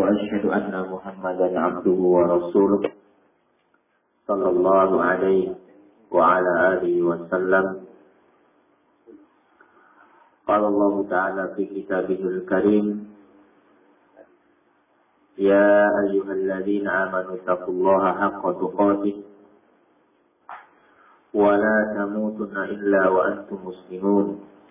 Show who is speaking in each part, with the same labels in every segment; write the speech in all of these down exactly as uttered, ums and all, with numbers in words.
Speaker 1: وأشهد أن محمدا عبده ورسوله صلى الله عليه وعلى آله وسلم. قال الله تعالى في كتابه الكريم: يا أيها الذين آمنوا اتقوا الله حق تقاته ولا تموتن إلا وأنتم مسلمون.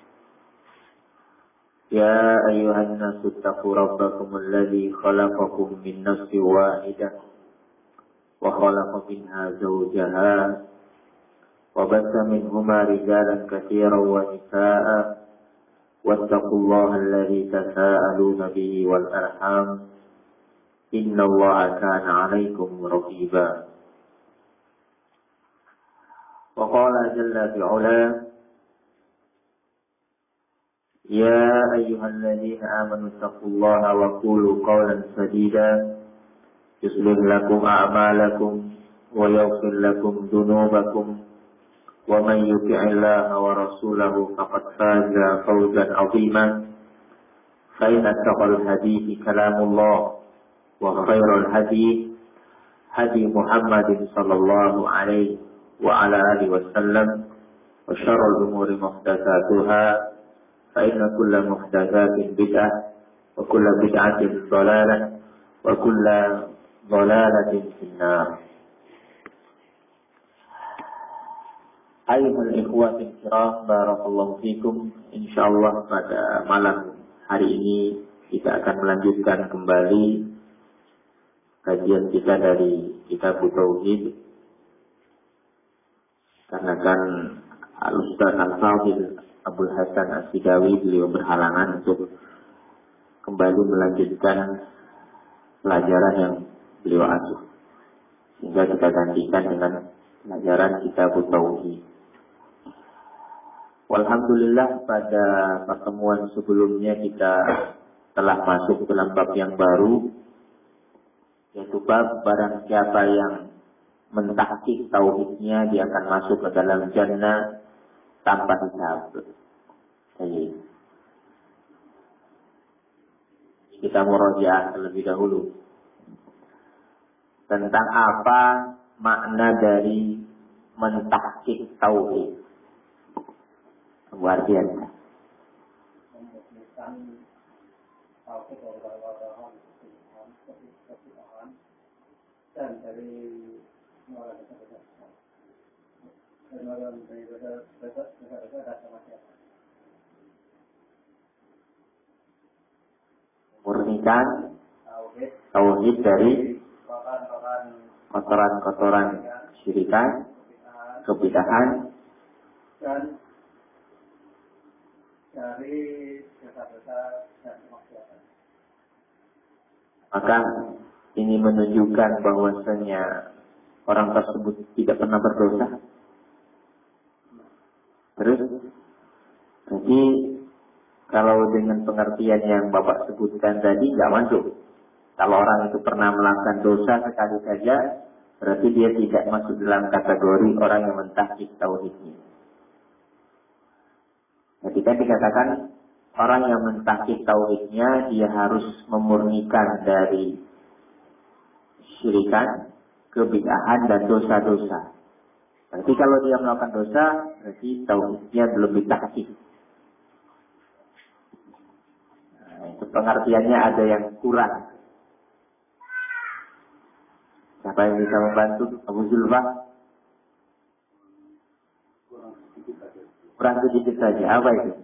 Speaker 1: يا أيها الناس اتقوا ربكم الذي خلقكم من نفس واحدة وخلق منها زوجها وبث منهما رجالا كثيرا ونساء واتقوا الله الذي تساءلون به والأرحام إن الله كان عليكم رقيبا. وقال جل في علاه: يا أيها الذين آمنوا اتقوا الله وقولوا قولا سديدا يصلح لكم أعمالكم ويغفر لكم ذنوبكم ومن يطع الله ورسوله فقد فاز فوزا عظيما. فإن أصدق الحديث كلام الله وخير الهدي هدي محمد صلى الله عليه وعلى آله وسلم وشر الأمور محدثاتها فإن كل محدثات بدعة وكل بدعة ضلالة وكل ضلالة في النار. Ayyuhal ikhwatil kiram, barakallahu fikum. Insyaallah pada malam hari ini kita akan melanjutkan kembali kajian kita dari Kitab Tauhid. Karena kan Al-Ustaz Al-Fadhil Abdul Hasan As-Sidawi beliau berhalangan untuk kembali melanjutkan pelajaran yang beliau asuh, sehingga kita gantikan dengan pelajaran Kitab Tauhid. Alhamdulillah, pada pertemuan sebelumnya kita telah masuk dalam bab yang baru, yaitu bab barang siapa yang mentahqiq tauhidnya dia akan masuk ke dalam jannah tanpa hisab. Jadi kita murajaah terlebih dahulu tentang apa makna dari mentahqiq tauhid. Luar biasa. Dan dari murnikan tauhid dari kotoran-kotoran syirikan, kebidahan, dan dari dosa-dosa dan kemaksiatan. Maka ini menunjukkan bahwasanya orang tersebut tidak pernah berdosa. Terus, jadi kalau dengan pengertian yang Bapak sebutkan tadi nggak masuk. Kalau orang itu pernah melakukan dosa sekali saja, berarti dia tidak masuk dalam kategori orang yang mentahqiq tauhidnya. Ketika dikatakan orang yang mentahqiq tauhidnya, dia harus memurnikan dari syirikan, kebid'ahan dan dosa-dosa. Berarti kalau dia melakukan dosa, berarti tauhidnya belum ditahqiq. Nah, itu pengertiannya ada yang kurang. Siapa yang bisa membantu? Abu Zulfa? Kurang sedikit saja. Apa itu?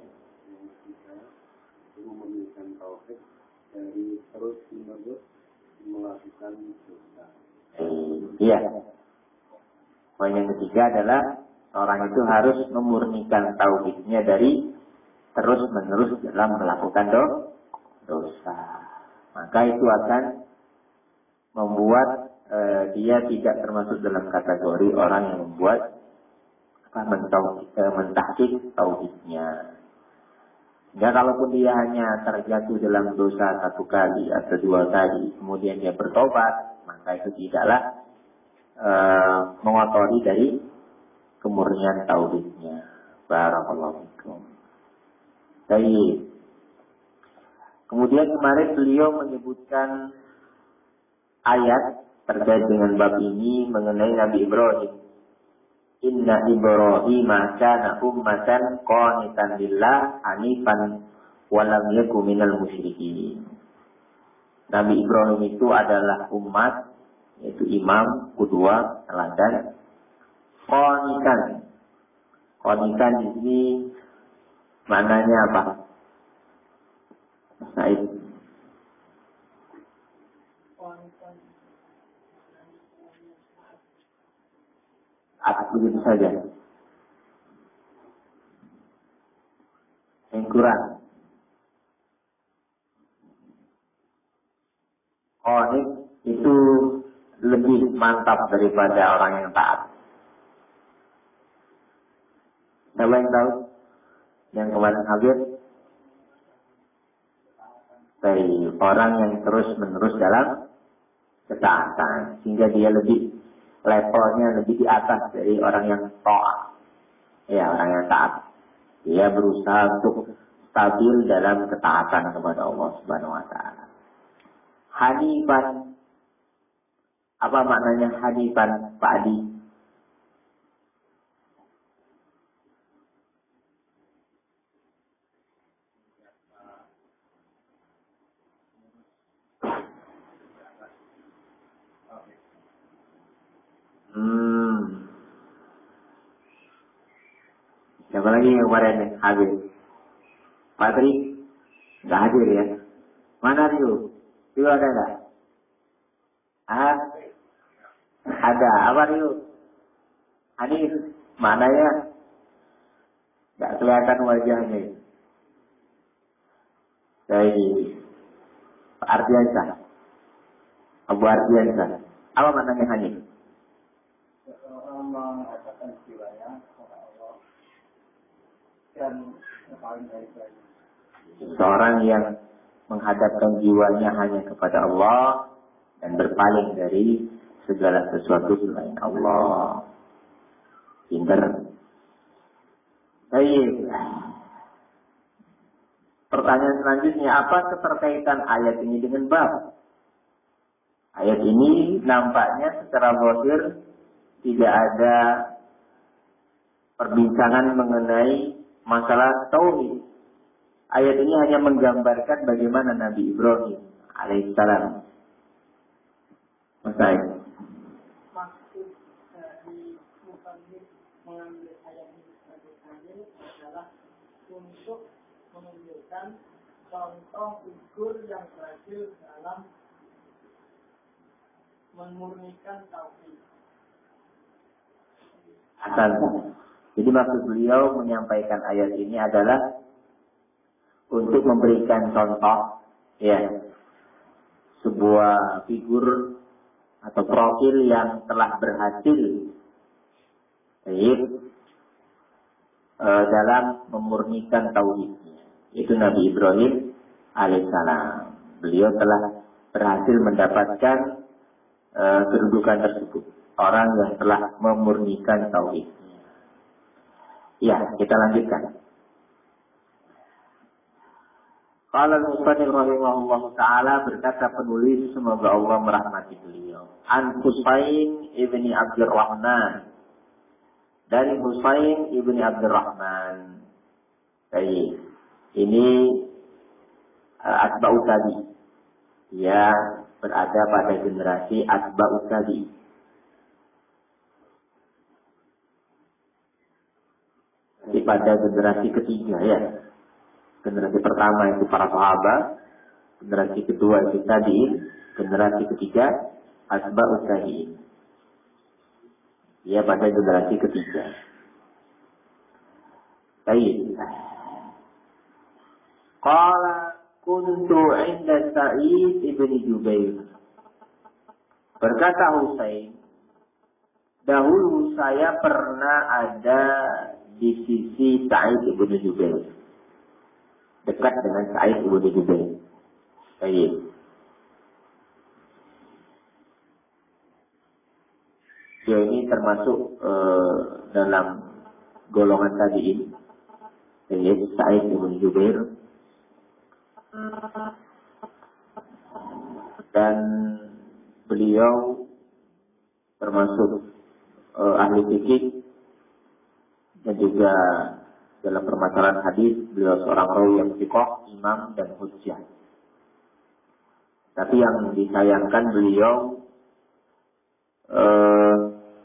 Speaker 1: Memurnikan tauhid dari terus menerus melakukan dosa. Iya. Poin yang ketiga adalah orang itu harus memurnikan tauhidnya dari terus menerus dalam melakukan do, dosa. Maka itu akan membuat eh, dia tidak termasuk dalam kategori orang yang membuat mentahqiq tauhidnya. Ya, kalaupun dia hanya terjatuh dalam dosa satu kali atau dua kali, kemudian dia bertobat, maka itu tidaklah uh, mengotori dari kemurnian tauhidnya. Barakallahu fikum. Baik. Kemudian kemarin beliau menyebutkan ayat terkait dengan bab ini mengenai Nabi Ibrahim. Inna Ibrahim kana ummatan qanitan lillah hanifan wa lam yakun minal musyrikin. Nabi Ibrahim itu adalah umat, yaitu imam, kedua, teladan. Qanitan. Qanitan ini maknanya apa? Said. At begitu saja. Yang kurang. Qanit itu lebih mantap daripada orang yang taat. Siapa yang tahu? Yang kemarin hadir? Dari orang yang terus menerus dalam ketaatan, sehingga dia lebih levelnya lebih di atas dari orang yang taat. Ya, orang yang taat. Dia berusaha untuk stabil dalam ketaatan kepada Allah Subhanahu wa taala. Hanifan. Apa maknanya hanifan, Pak Adi? Hmm. Siapa lagi yang kemarin hadir? Patri? Nggak hadir ya? Mana Rio? Rio ada nggak? Ah? Ada. Apa Rio? Hanif. Maknanya? Nggak kelihatan wajahnya. Dari Pak Ardiansyah. Abu Ardiansyah. Apa maknanya Hanif?
Speaker 2: Seorang mengatakan jiwanya kepada Allah dan yang paling baik-baik.
Speaker 1: Seorang yang menghadapkan jiwanya hanya kepada Allah dan berpaling dari segala sesuatu selain Allah. Pinter. Baik. Pertanyaan selanjutnya, apa keterkaitan ayat ini dengan bab? Ayat ini nampaknya secara zahir tidak ada perbincangan mengenai masalah tauhid. Ayat ini hanya menggambarkan bagaimana Nabi Ibrahim alaihissalam. Maksud
Speaker 2: Maksud dari musannif mengambil ayat ini sebagai dalil adalah untuk menunjukkan contoh figur yang berhasil dalam memurnikan tauhid.
Speaker 1: Asal. Jadi maksud beliau menyampaikan ayat ini adalah untuk memberikan contoh, ya, sebuah figur atau profil yang telah berhasil baik, e, dalam memurnikan tauhidnya. Itu Nabi Ibrahim alaihissalam. Beliau telah berhasil mendapatkan e, kedudukan tersebut. Orang yang telah memurnikan tauhidnya. Ya, kita lanjutkan. Qala al-Musannif rahimahullah ta'ala, berkata penulis, semoga Allah merahmati beliau. An Husain ibni Abdurrahman. Dari Husain ibni Abdurrahman. Baik. Ini uh, Atba'u Tabi. Dia berada pada generasi Atba'u Tabi. Jadi pada generasi ketiga ya. Generasi pertama itu para sahabat, generasi kedua itu tabi'in, generasi ketiga atba'ut tabi'in. Dia pada generasi ketiga. Baik. Qala kuntu 'inda Sa'id ibn Jubair. Berkata Husain, dahulu saya pernah ada di sisi Sa'id ibn Jubair. Dekat dengan Sa'id ibn Jubair. Baik. Dia ini termasuk uh, dalam golongan tabi'in. Baik, Sa'id ibn Jubair. Dan beliau termasuk uh, ahli fikih dan juga dalam permasalahan hadis beliau seorang rawi yang thiqah, imam dan hujjah. Tapi yang disayangkan beliau uh,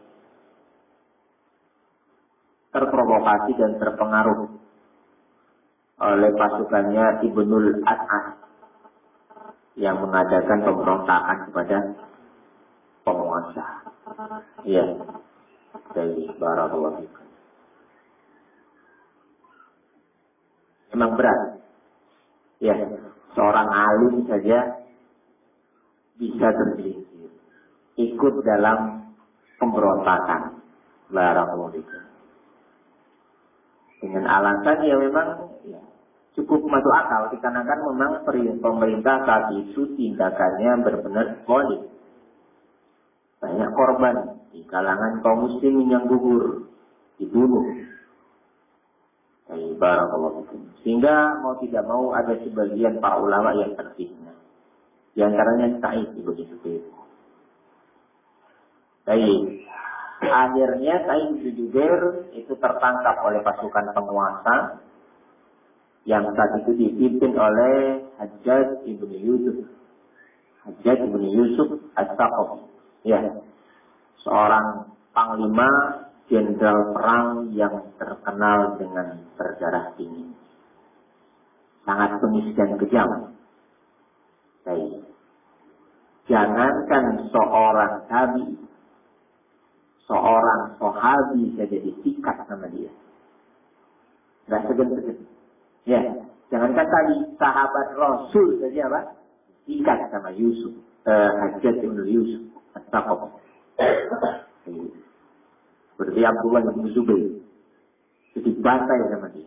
Speaker 1: terprovokasi dan terpengaruh oleh pasukannya Ibnul As'ad yang mengadakan pemberontakan kepada penguasa. Iya, dari barakallahu fikum. Memang berat. Ya, seorang alim saja bisa tergelincir ikut dalam pemberontakan. Barakallahu fikum. Dengan alasan ya memang ya, cukup masuk akal dikarenakan memang pemerintah saat itu tindakannya benar-benar zalim. Banyak korban di kalangan kaum muslimin yang gugur, dibunuh. Barakallahu fikum. Sehingga mau tidak mau ada sebagian para ulama yang terfitnah. Di antaranya Sa'id ibn Jubair. Baik. Akhirnya Sa'id ibn Jubair itu tertangkap oleh pasukan penguasa yang saat itu dipimpin oleh Hajjaj ibn Yusuf. Hajjaj ibn Yusuf As-Saqafi. Ya, seorang panglima jenderal perang yang terkenal dengan berdarah dingin, sangat bengis dan kejam. Baik. Jangankan seorang tabi, seorang sahabi saja disikat sama dia. Gak segan-segan. Ya, jangankan tadi sahabat Rasul saja apa? Disikat sama Yusuf, eh, Hajjaj ibn Yusuf As-Saqafi. Berarti Abdullah bin Zubair jadi bantai sama dia.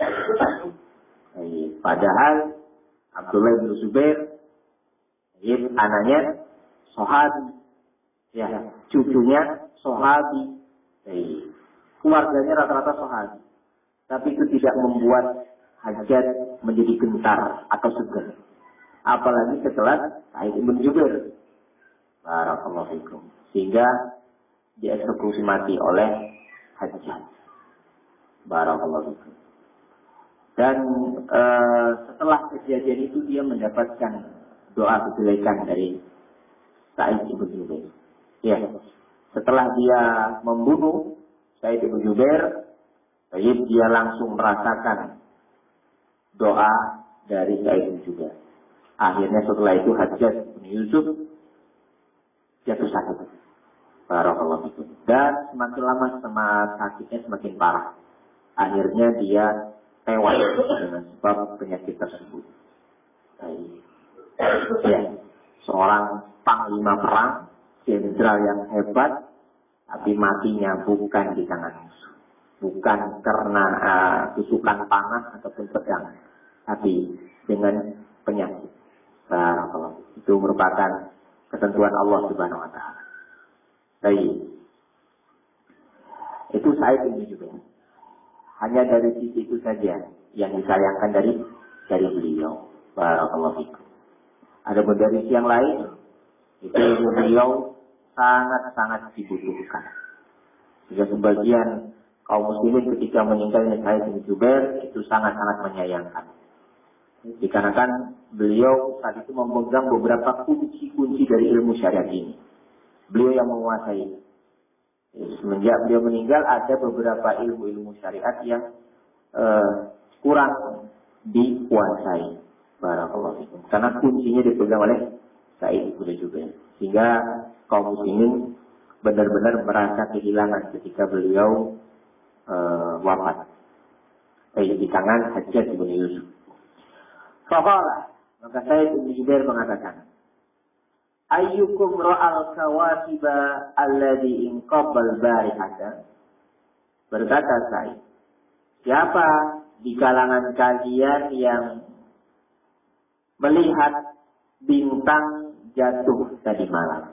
Speaker 1: Padahal Abdullah bin Zubair anaknya sahabi, ya, cucunya sahabi, keluarganya rata-rata sahabi. Tapi itu tidak membuat Hajjaj menjadi gentar atau segan. Apalagi setelah Sa'id bin Jubair. Barakallahu fikum. Sehingga dieksekusi mati oleh Hajjaj. Barakallahu fikum. Dan e, setelah kejadian itu dia mendapatkan doa kejelekan dari Sa'id bin Jubair. Ya, setelah dia membunuh Sa'id bin Jubair, dia langsung merasakan doa dari Sa'id bin Jubair. Akhirnya setelah itu Hajjaj bin Yusuf jatuh sakit. Barakallahu fikum. Dan semakin lama semakin sakitnya semakin parah. Akhirnya dia tewas dengan sebab penyakit tersebut. Ya, seorang panglima perang, jenderal yang hebat, tapi matinya bukan di tangan musuh, bukan karena uh, tusukan panah ataupun pedang, tapi dengan penyakit. Barakallahu. Itu merupakan ketentuan Allah Subhanahu wa taala. Baik. Itu Sa'id bin Jubair. Hanya dari sisi itu saja yang disayangkan dari dari beliau. Barakallahu fikum. Ada dari yang lain, itu beliau sangat-sangat dibutuhkan. Sehingga sebagian kaum muslimin ketika meninggalnya Sa'id bin Jubair itu sangat-sangat menyayangkan. Dikarenakan beliau saat itu memegang beberapa kunci-kunci dari ilmu syariat ini. Beliau yang menguasai. Semenjak beliau meninggal ada beberapa ilmu-ilmu syariat yang uh, kurang dikuasai. Barakallahu fikum. Karena kuncinya dipegang oleh Sa'id bin Jubair. Sehingga kaum muslimin benar-benar merasa kehilangan ketika beliau uh, wafat. Baik di tangan Hajjaj bin Yusuf. Faqala, maka Sa'id bin Jubair mengatakan, ayyukum ra'al kawakiba alladhi inqabbal barihata. Berkata Sa'id, siapa di kalangan kalian yang melihat bintang jatuh tadi malam?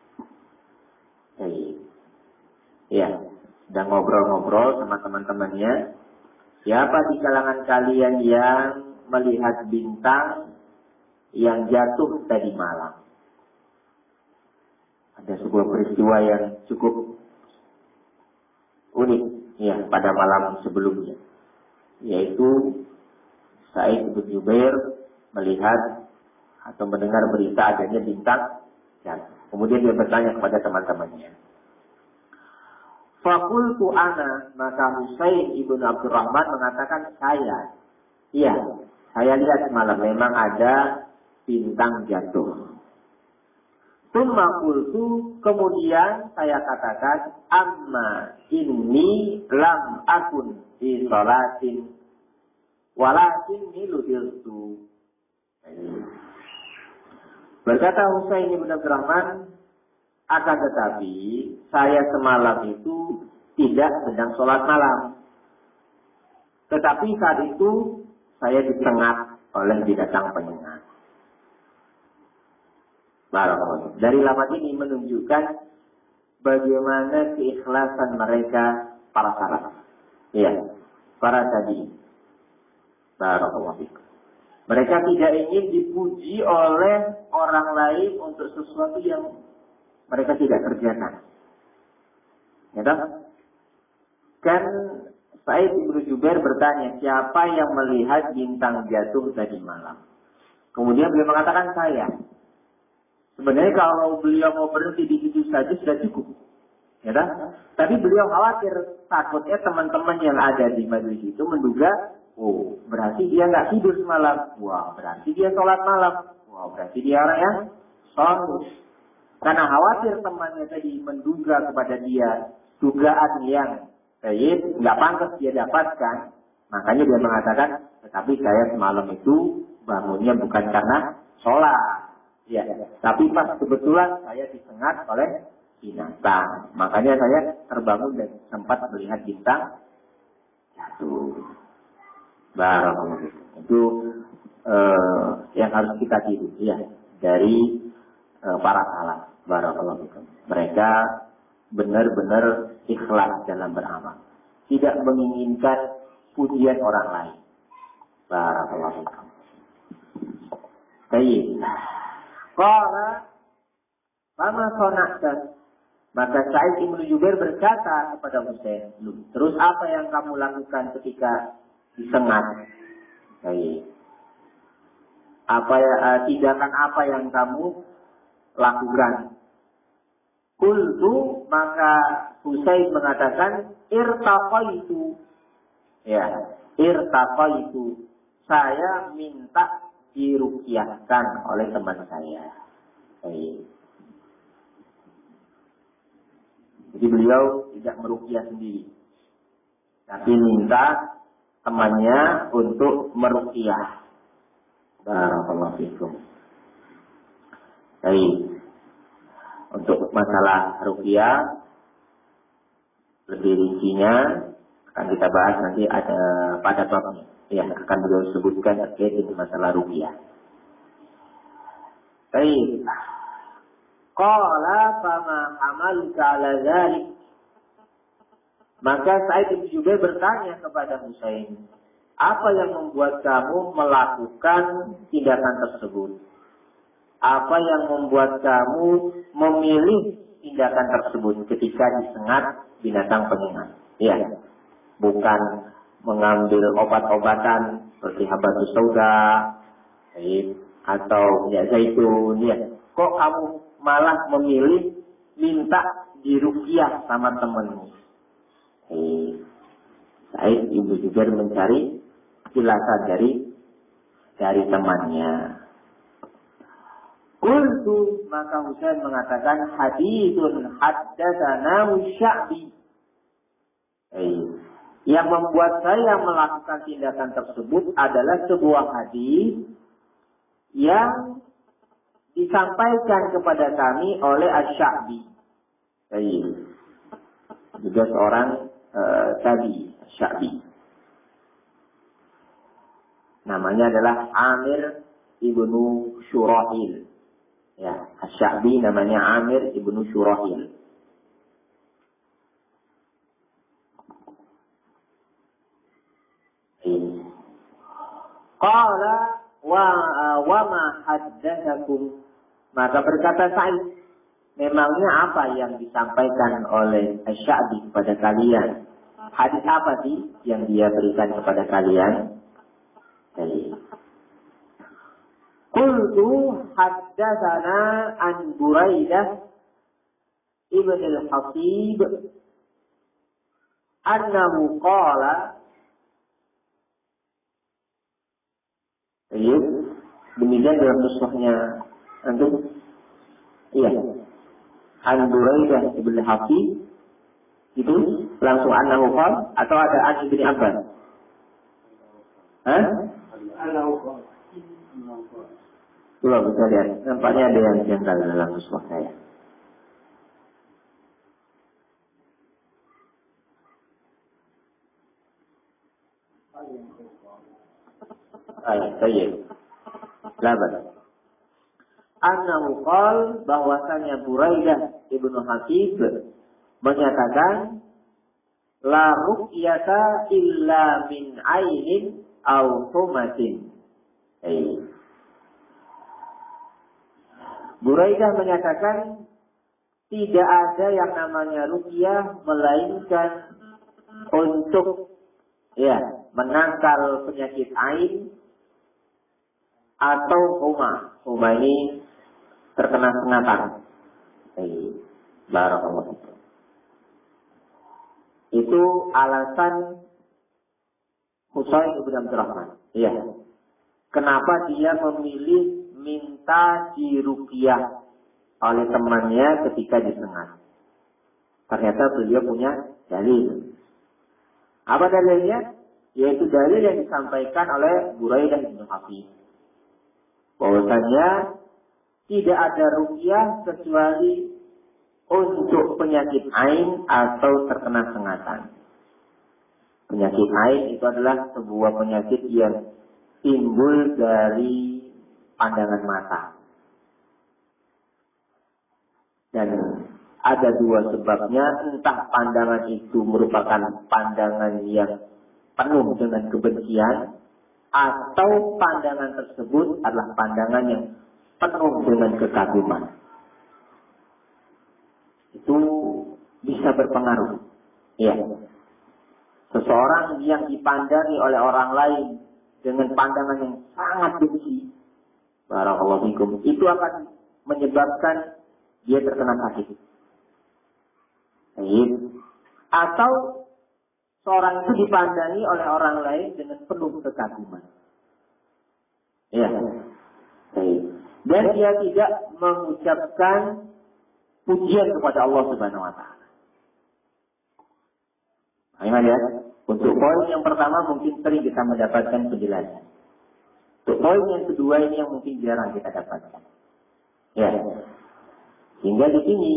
Speaker 1: Hey. Ya, sedang ngobrol-ngobrol sama teman-temannya. Siapa di kalangan kalian yang melihat bintang yang jatuh tadi malam? ada sebuah peristiwa yang cukup unik ya pada malam sebelumnya, yaitu Sa'id bin Jubair melihat atau mendengar berita adanya bintang jatuh. Kemudian dia bertanya kepada teman-temannya. Fakultu ana, maka Husain ibn Abdurrahman mengatakan saya. Iya, saya lihat semalam memang ada bintang jatuh. Tsumma qultu, kemudian saya katakan, amma inni lam akun fi sholatin walakin niludirtu. Berkata Husain ibn Abdurrahman, akan tetapi saya semalam itu tidak sedang sholat malam. Tetapi saat itu saya disengat oleh binatang penyengat. Dari lafaz ini menunjukkan bagaimana keikhlasan mereka para salaf. Iya, para tabi'in. Barakallahu fikum. Mereka tidak ingin dipuji oleh orang lain untuk sesuatu yang mereka tidak kerjakan. Ya tak? Kan Sa'id bin Jubair bertanya, siapa yang melihat bintang jatuh tadi malam? Kemudian beliau mengatakan saya. Sebenarnya kalau beliau mau berhenti di situ saja sudah cukup. Ya tak? Tapi beliau khawatir, takutnya teman-teman yang ada di majelis itu menduga, oh berarti dia nggak tidur semalam. Wah berarti dia sholat malam. Wah berarti dia orang yang sholat. Karena khawatir temannya tadi menduga kepada dia dugaan yang baik, nggak pantas dia dapatkan. Makanya dia mengatakan, tetapi saya semalam itu bangunnya bukan karena sholat. Ya, tapi pas kebetulan saya disengat oleh binatang. Makanya saya terbangun dan sempat melihat bintang jatuh. Barakallahu fikum. Itu eh, yang harus kita tiru ya dari eh, para salaf. Barakallahu fikum. Mereka benar-benar ikhlas dalam beramal. Tidak menginginkan pujian orang lain. Barakallahu fikum. Baik. Qala fama sana'ta, maka Sa'id bin Jubair berkata kepada Husain, terus apa yang kamu lakukan ketika disengat? Baik. Apa ya, uh, tindakan apa yang kamu lakukan? Qultu, maka Husain mengatakan irtaqaitu. Ya, irtaqaitu. Saya minta diruqyahkan oleh teman saya. Baik. Jadi beliau tidak meruqyah sendiri, tapi minta temannya untuk meruqyah. Barakallahu fikum. Baik. Untuk masalah ruqyah lebih rincinya akan kita bahas nanti ada pada babnya yang akan beliau sebutkan terkait dengan masalah ruqyah. Baik. Qala fama amaluka ala dzalik. Maka Sa'id bin Jubair bertanya kepada Husain, apa yang membuat kamu melakukan tindakan tersebut? Apa yang membuat kamu memilih tindakan tersebut ketika disengat binatang penyengat? Ya, bukan mengambil obat-obatan seperti habatus sauda atau minyak zaitun. Ya, kok kamu malah memilih minta diruqyah sama temanmu? Eh, Sa'id bin Jubair mencari jelasan dari dari temannya. Qultu, maka Husain mengatakan haditsun haddatsana Sya'bi. Eh, yang membuat saya melakukan tindakan tersebut adalah sebuah hadis yang disampaikan kepada kami oleh Asy-Sya'bi. Eh, juga seorang uh, tabi Sya'bi. Namanya adalah Amir ibnu Syurahil. Ya, Asy-Sya'bi namanya Amir ibnu Syurahil. Qala wa wa ma haddatsakum, maka berkata Sa'id, memangnya apa yang disampaikan oleh Asy-Sya'bi kepada kalian? Hadis apa sih yang dia berikan kepada kalian? Jadi, qultu haddatsana an Buraidah ibn al-Hasib annahu qala. Iya, demikian dalam nuskhahnya antum. Iya. An Buraidah ibn al-Hasib itu langsung annahu qala atau ada an ibn Abbas? Hah? Annahu qala. Coba bisa lihat, nampaknya ada yang janggal dalam nuskhah saya. Ayat saya. Laban. Annahu qala, bahwasanya Buraidah ibnu Hasib menyatakan la ruqyata illa min ainin aw humatin. Hey. Buraidah menyatakan tidak ada yang namanya ruqyah melainkan untuk ya menangkal penyakit ain atau huma. Huma ini terkena sengatan. Hey. Barakallahu. Itu alasan Husain bin Abdurrahman. Iya. Kenapa dia memilih minta diruqyah oleh temannya ketika disengat? Ternyata beliau punya dalil. Apa dalilnya? Yaitu dalil yang disampaikan oleh Buraidah bin Hasib. Bahwasanya tidak ada ruqyah kecuali untuk penyakit ain atau terkena sengatan. Penyakit ain itu adalah sebuah penyakit yang timbul dari pandangan mata. Dan ada dua sebabnya, entah pandangan itu merupakan pandangan yang penuh dengan kebencian, atau pandangan tersebut adalah pandangan yang penuh dengan kekaguman. Itu bisa berpengaruh. Ya. Seseorang yang dipandangi oleh orang lain dengan pandangan yang sangat benci, barakallahu fikum, itu akan menyebabkan dia terkena sakit. Baik. Atau seorang itu dipandangi oleh orang lain dengan penuh kekaguman. Ya. Baik. Dan dia tidak mengucapkan pujian kepada Allah Subhanahu wa taala. Ayo ya. Untuk poin yang pertama mungkin sering kita mendapatkan penjelasan. Untuk poin yang kedua ini yang mungkin jarang kita dapatkan. Ya. Hingga di sini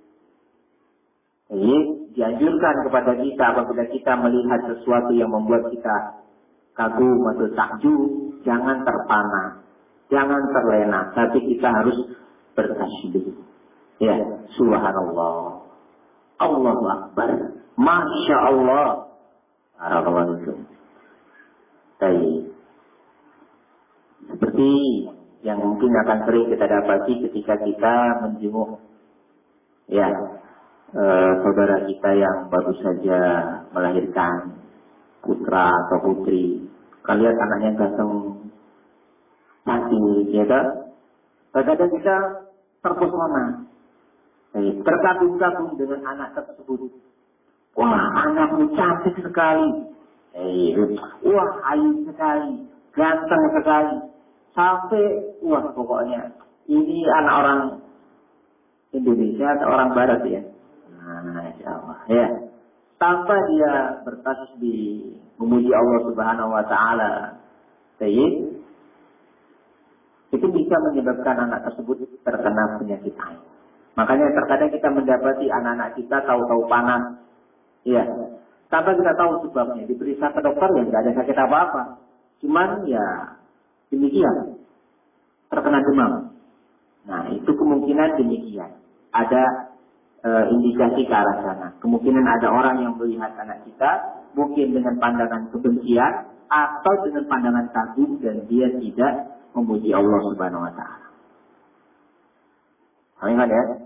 Speaker 1: ini dianjurkan kepada kita apabila kita melihat sesuatu yang membuat kita kagum atau takjub, jangan terpana, jangan terlena, tapi kita harus bertasbih. Ya, subhanallah, Allahu akbar, masya Allah, barakallahu. Baik. Seperti yang mungkin akan sering kita dapati ketika kita menjenguk ya e, saudara kita yang baru saja melahirkan putra atau putri. Kalian anaknya ganteng, cantik, ya kan? Kadang-kadang kita terpesona, terkagum-kagum dengan anak tersebut. Wah, anakmu cantik sekali. Eh, wah, ayu sekali, ganteng sekali. Sampai, wah pokoknya, ini anak orang Indonesia atau orang Barat ya. Nah, insya Allah. Ya. Tanpa dia bertasbih, memuji Allah Subhanahu wa taala. Baik. Itu bisa menyebabkan anak tersebut terkena penyakit ain. Makanya terkadang kita mendapati anak-anak kita tahu-tahu panas. Ya. Tanpa kita tahu sebabnya. Diperiksa ke dokter ya tidak ada sakit apa-apa. Cuman ya demikian, terkena demam. Nah, itu kemungkinan demikian. Ada e, indikasi ke arah sana. Kemungkinan ada orang yang melihat anak kita, mungkin dengan pandangan kebencian, atau dengan pandangan kagum, dan dia tidak memuji Allah Subhanahu wa taala. Ingat ya?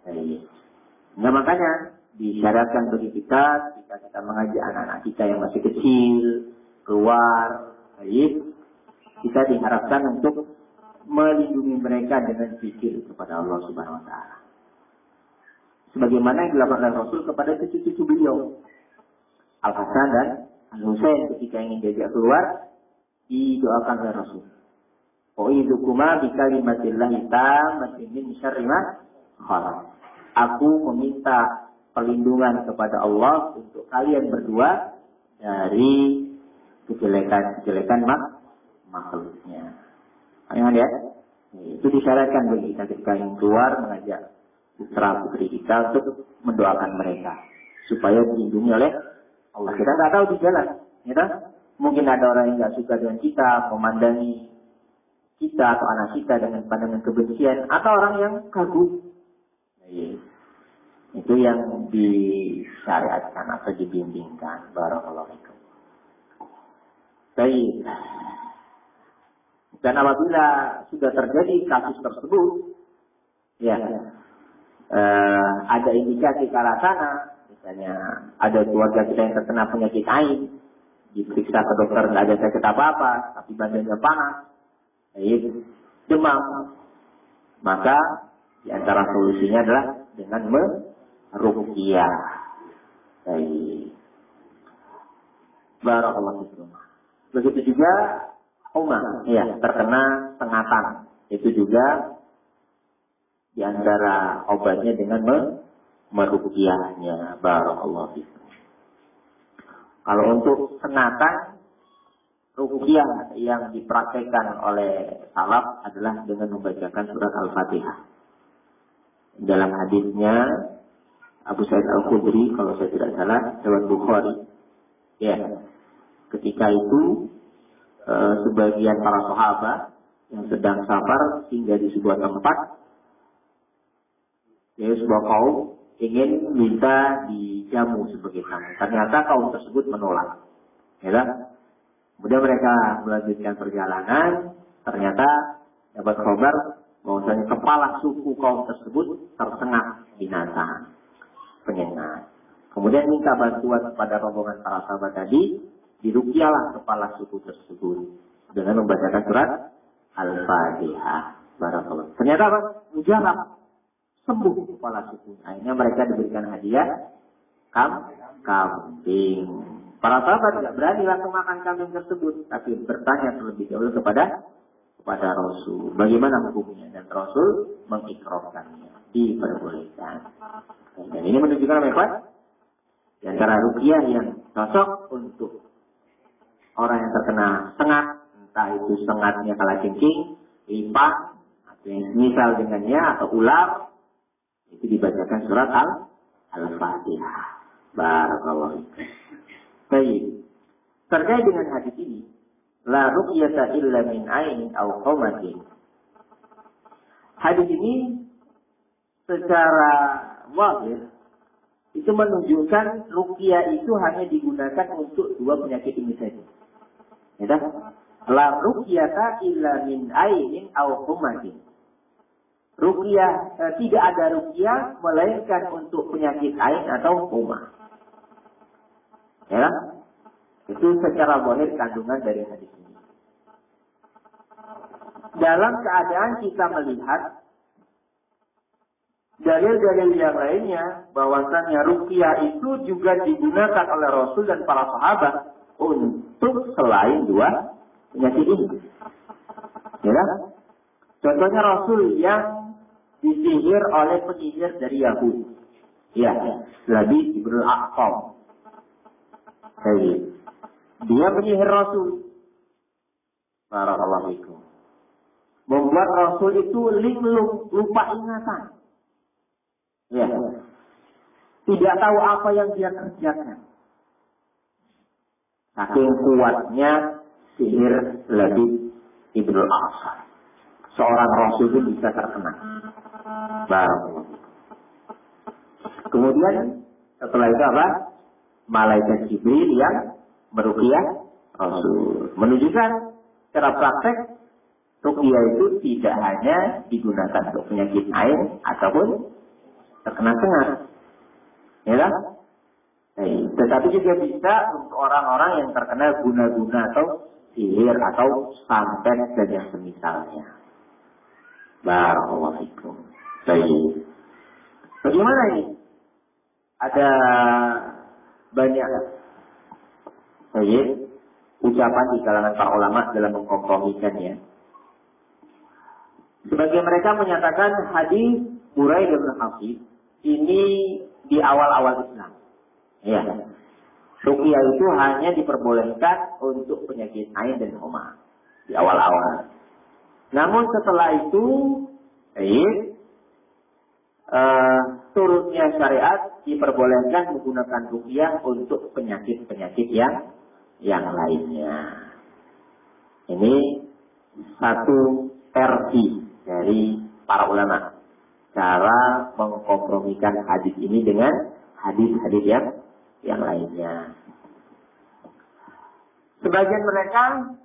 Speaker 1: Nah makanya disyaratkan bagi kita, jika kita mengajak anak-anak kita yang masih kecil keluar, baik, kita diharapkan untuk melindungi mereka dengan zikir kepada Allah Subhanahu Wa Taala. Sebagaimana yang dilakukan oleh Rasul kepada cucu-cucu beliau, Al Hasan dan Al Husain, ketika ingin diajak keluar, didoakan oleh Rasul. U'idukuma bi kalimatillahi tammatin min syarri ma khalaq. Aku meminta perlindungan kepada Allah untuk kalian berdua dari kejelekan-kejelekan mak makhluknya. Ayo lihat, itu disyaratkan bagi kita ketika ingin keluar mengajak putra putri kita untuk mendoakan mereka supaya dilindungi oleh Allah. Kita nggak tahu di jalan, ya kan? Mungkin ada orang yang nggak suka dengan kita, memandangi kita atau anak kita dengan pandangan kebencian, atau orang yang kagum. Itu yang disyariatkan atau dibimbingkan. Barakallahu fikum. Baik. Dan apabila sudah terjadi kasus tersebut, ya, eh, ada indikasi ke arah sana, misalnya ada keluarga kita yang terkena penyakit ain, diperiksa ke dokter nggak ada sakit apa-apa, tapi badannya panas, yaitu demam, maka di antara solusinya adalah dengan meruqyah. Baik. Barakallahu fikum. Begitu juga Umar, ya, terkena sengatan. Itu juga di antara obatnya dengan meruqyahnya. Barakallahu fikum. Kalau untuk sengatan, ruqyah yang dipraktekkan oleh salaf adalah dengan membacakan surat Al-Fatihah. Dalam hadisnya Abu Sa'id Al-Khudri, kalau saya tidak salah, riwayat Bukhari, ya, ketika itu e, sebagian para sahabat yang sedang safar hingga di sebuah tempat, ya, sebuah kaum ingin minta dijamu sebagai tamu. Ternyata kaum tersebut menolak. Ya kan? Kemudian mereka melanjutkan perjalanan, ternyata dapat kabar bahwasanya kepala suku kaum tersebut tersengat binatang penyengat. Kemudian minta bantuan kepada rombongan para sahabat tadi, diruqyahlah kepala suku tersebut dengan membacakan surat Al-Fatihah. Barakallahu. Ternyata apa? Mujarab. Sembuh kepala suku. Akhirnya mereka diberikan hadiah kam kambing. Para sahabat tidak berani langsung makan kambing tersebut, tapi bertanya terlebih dahulu kepada kepada Rasul, bagaimana hukumnya, dan Rasul mengikrarkannya, diperbolehkan. Dan ini menunjukkan apa? Di antara ruqyah yang cocok untuk orang yang terkena sengat, entah itu sengatnya kalajengking, limpah, atau yang misal dengannya atau ular, itu dibacakan surat Al Al-Fatihah. Barakallahu fiik. Baik. Terkait dengan hadis ini, la ruqyata illa min ainin aw qamatin. Hadis ini secara wajib itu menunjukkan ruqyah itu hanya digunakan untuk dua penyakit ini saja. Ya, la ruqyata illa min ainin aw qamatin. Ruqyah, eh, tidak ada ruqyah melainkan untuk penyakit ain atau homa. Ya, itu secara zahir kandungan dari hadis ini. Dalam keadaan kita melihat dalil-dalil yang lainnya, bahwasannya ruqyah itu juga digunakan oleh Rasul dan para sahabat untuk selain dua penyakit ini. Ya, contohnya Rasul yang disihir oleh penyihir dari Yahudi. Ya, Labid ibn Aqam. Dia penyihir Rasul. Barakallahu fikum. Membuat Rasul itu linglung, lupa ingatan. Ya. Tidak tahu apa yang dia kerjakan. Saking kuatnya sihir Labid ibn Aqam. Seorang Rasul itu bisa terkena. Barakallahu fikum. Kemudian setelah itu apa? Malaikat Jibril yang meruqyah Rasul. Menunjukkan secara praktek ruqyah itu tidak hanya digunakan untuk penyakit ain ataupun terkena sengat. Ya kan? Eh, tetapi juga bisa untuk orang-orang yang terkena guna-guna atau sihir atau santet dan yang semisalnya. Barakallahu fikum. Baik. Bagaimana ini? Ada banyak baik ucapan di kalangan para ulama dalam mengkompromikannya. Sebagian mereka menyatakan hadis Buraidah bin Hasib ini di awal-awal Islam. Ya. Ruqyah itu hanya diperbolehkan untuk penyakit ain dan homa di awal-awal. Namun setelah itu, eh, uh, turunnya syariat diperbolehkan menggunakan ruqyah untuk penyakit-penyakit yang yang lainnya. Ini satu versi dari para ulama cara mengkompromikan hadis ini dengan hadis-hadis yang yang lainnya. Sebagian mereka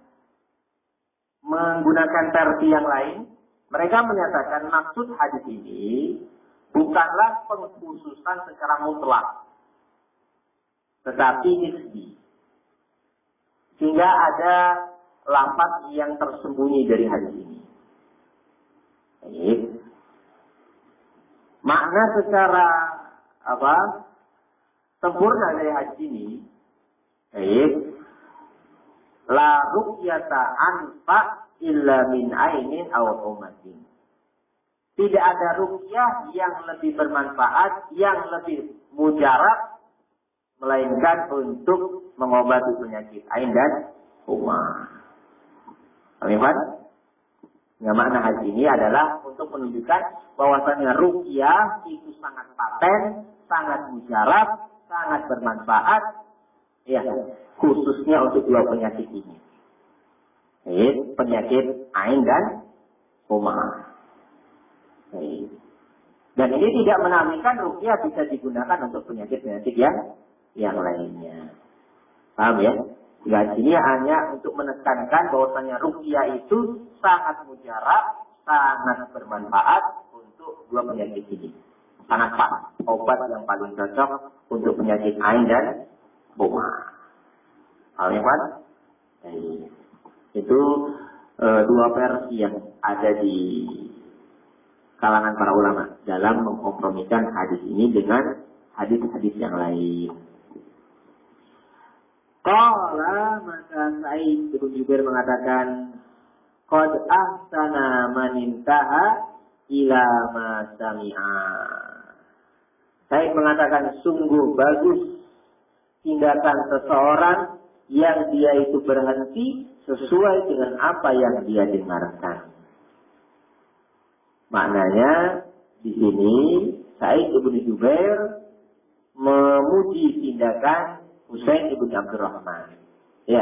Speaker 1: menggunakan versi yang lain. Mereka menyatakan maksud hadis ini bukanlah pengkhususan secara mutlak, tetapi nisbi. Sehingga ada lafaz yang tersembunyi dari hadis ini. Baik. Makna secara apa? Sempurna dari hadis ini, baik. La ruqyata anfa illa min ainin aw umatin. Tidak ada ruqyah yang lebih bermanfaat, yang lebih mujarab, melainkan untuk mengobati penyakit ain dan homa. Paham? Ya, makna hadis ini adalah untuk menunjukkan bahwasanya ruqyah itu sangat paten, sangat mujarab, sangat bermanfaat, ya, khususnya untuk dua penyakit ini. Baik, penyakit ain dan homa. Baik. Dan ini tidak menafikan ruqyah bisa digunakan untuk penyakit-penyakit yang yang lainnya. Paham ya? Ya, ini hanya untuk menekankan bahwasanya ruqyah itu sangat mujarab, sangat bermanfaat untuk dua penyakit ini. Sangat pas, obat yang paling cocok untuk penyakit ain dan homa. Paham ya, Pak? Nah, itu e, dua versi yang ada di kalangan para ulama dalam mengkompromikan hadis ini dengan hadis-hadis yang lain. Qala maka Sa'id bin Jubair mengatakan, qad ahsana man intaha ila ma sami'a. Sa'id mengatakan sungguh bagus tindakan seseorang yang dia itu berhenti sesuai dengan apa yang dia dengarkan. Maknanya di sini Sa'id bin Jubair memuji tindakan Husain ibn Abdurrahman. Ya.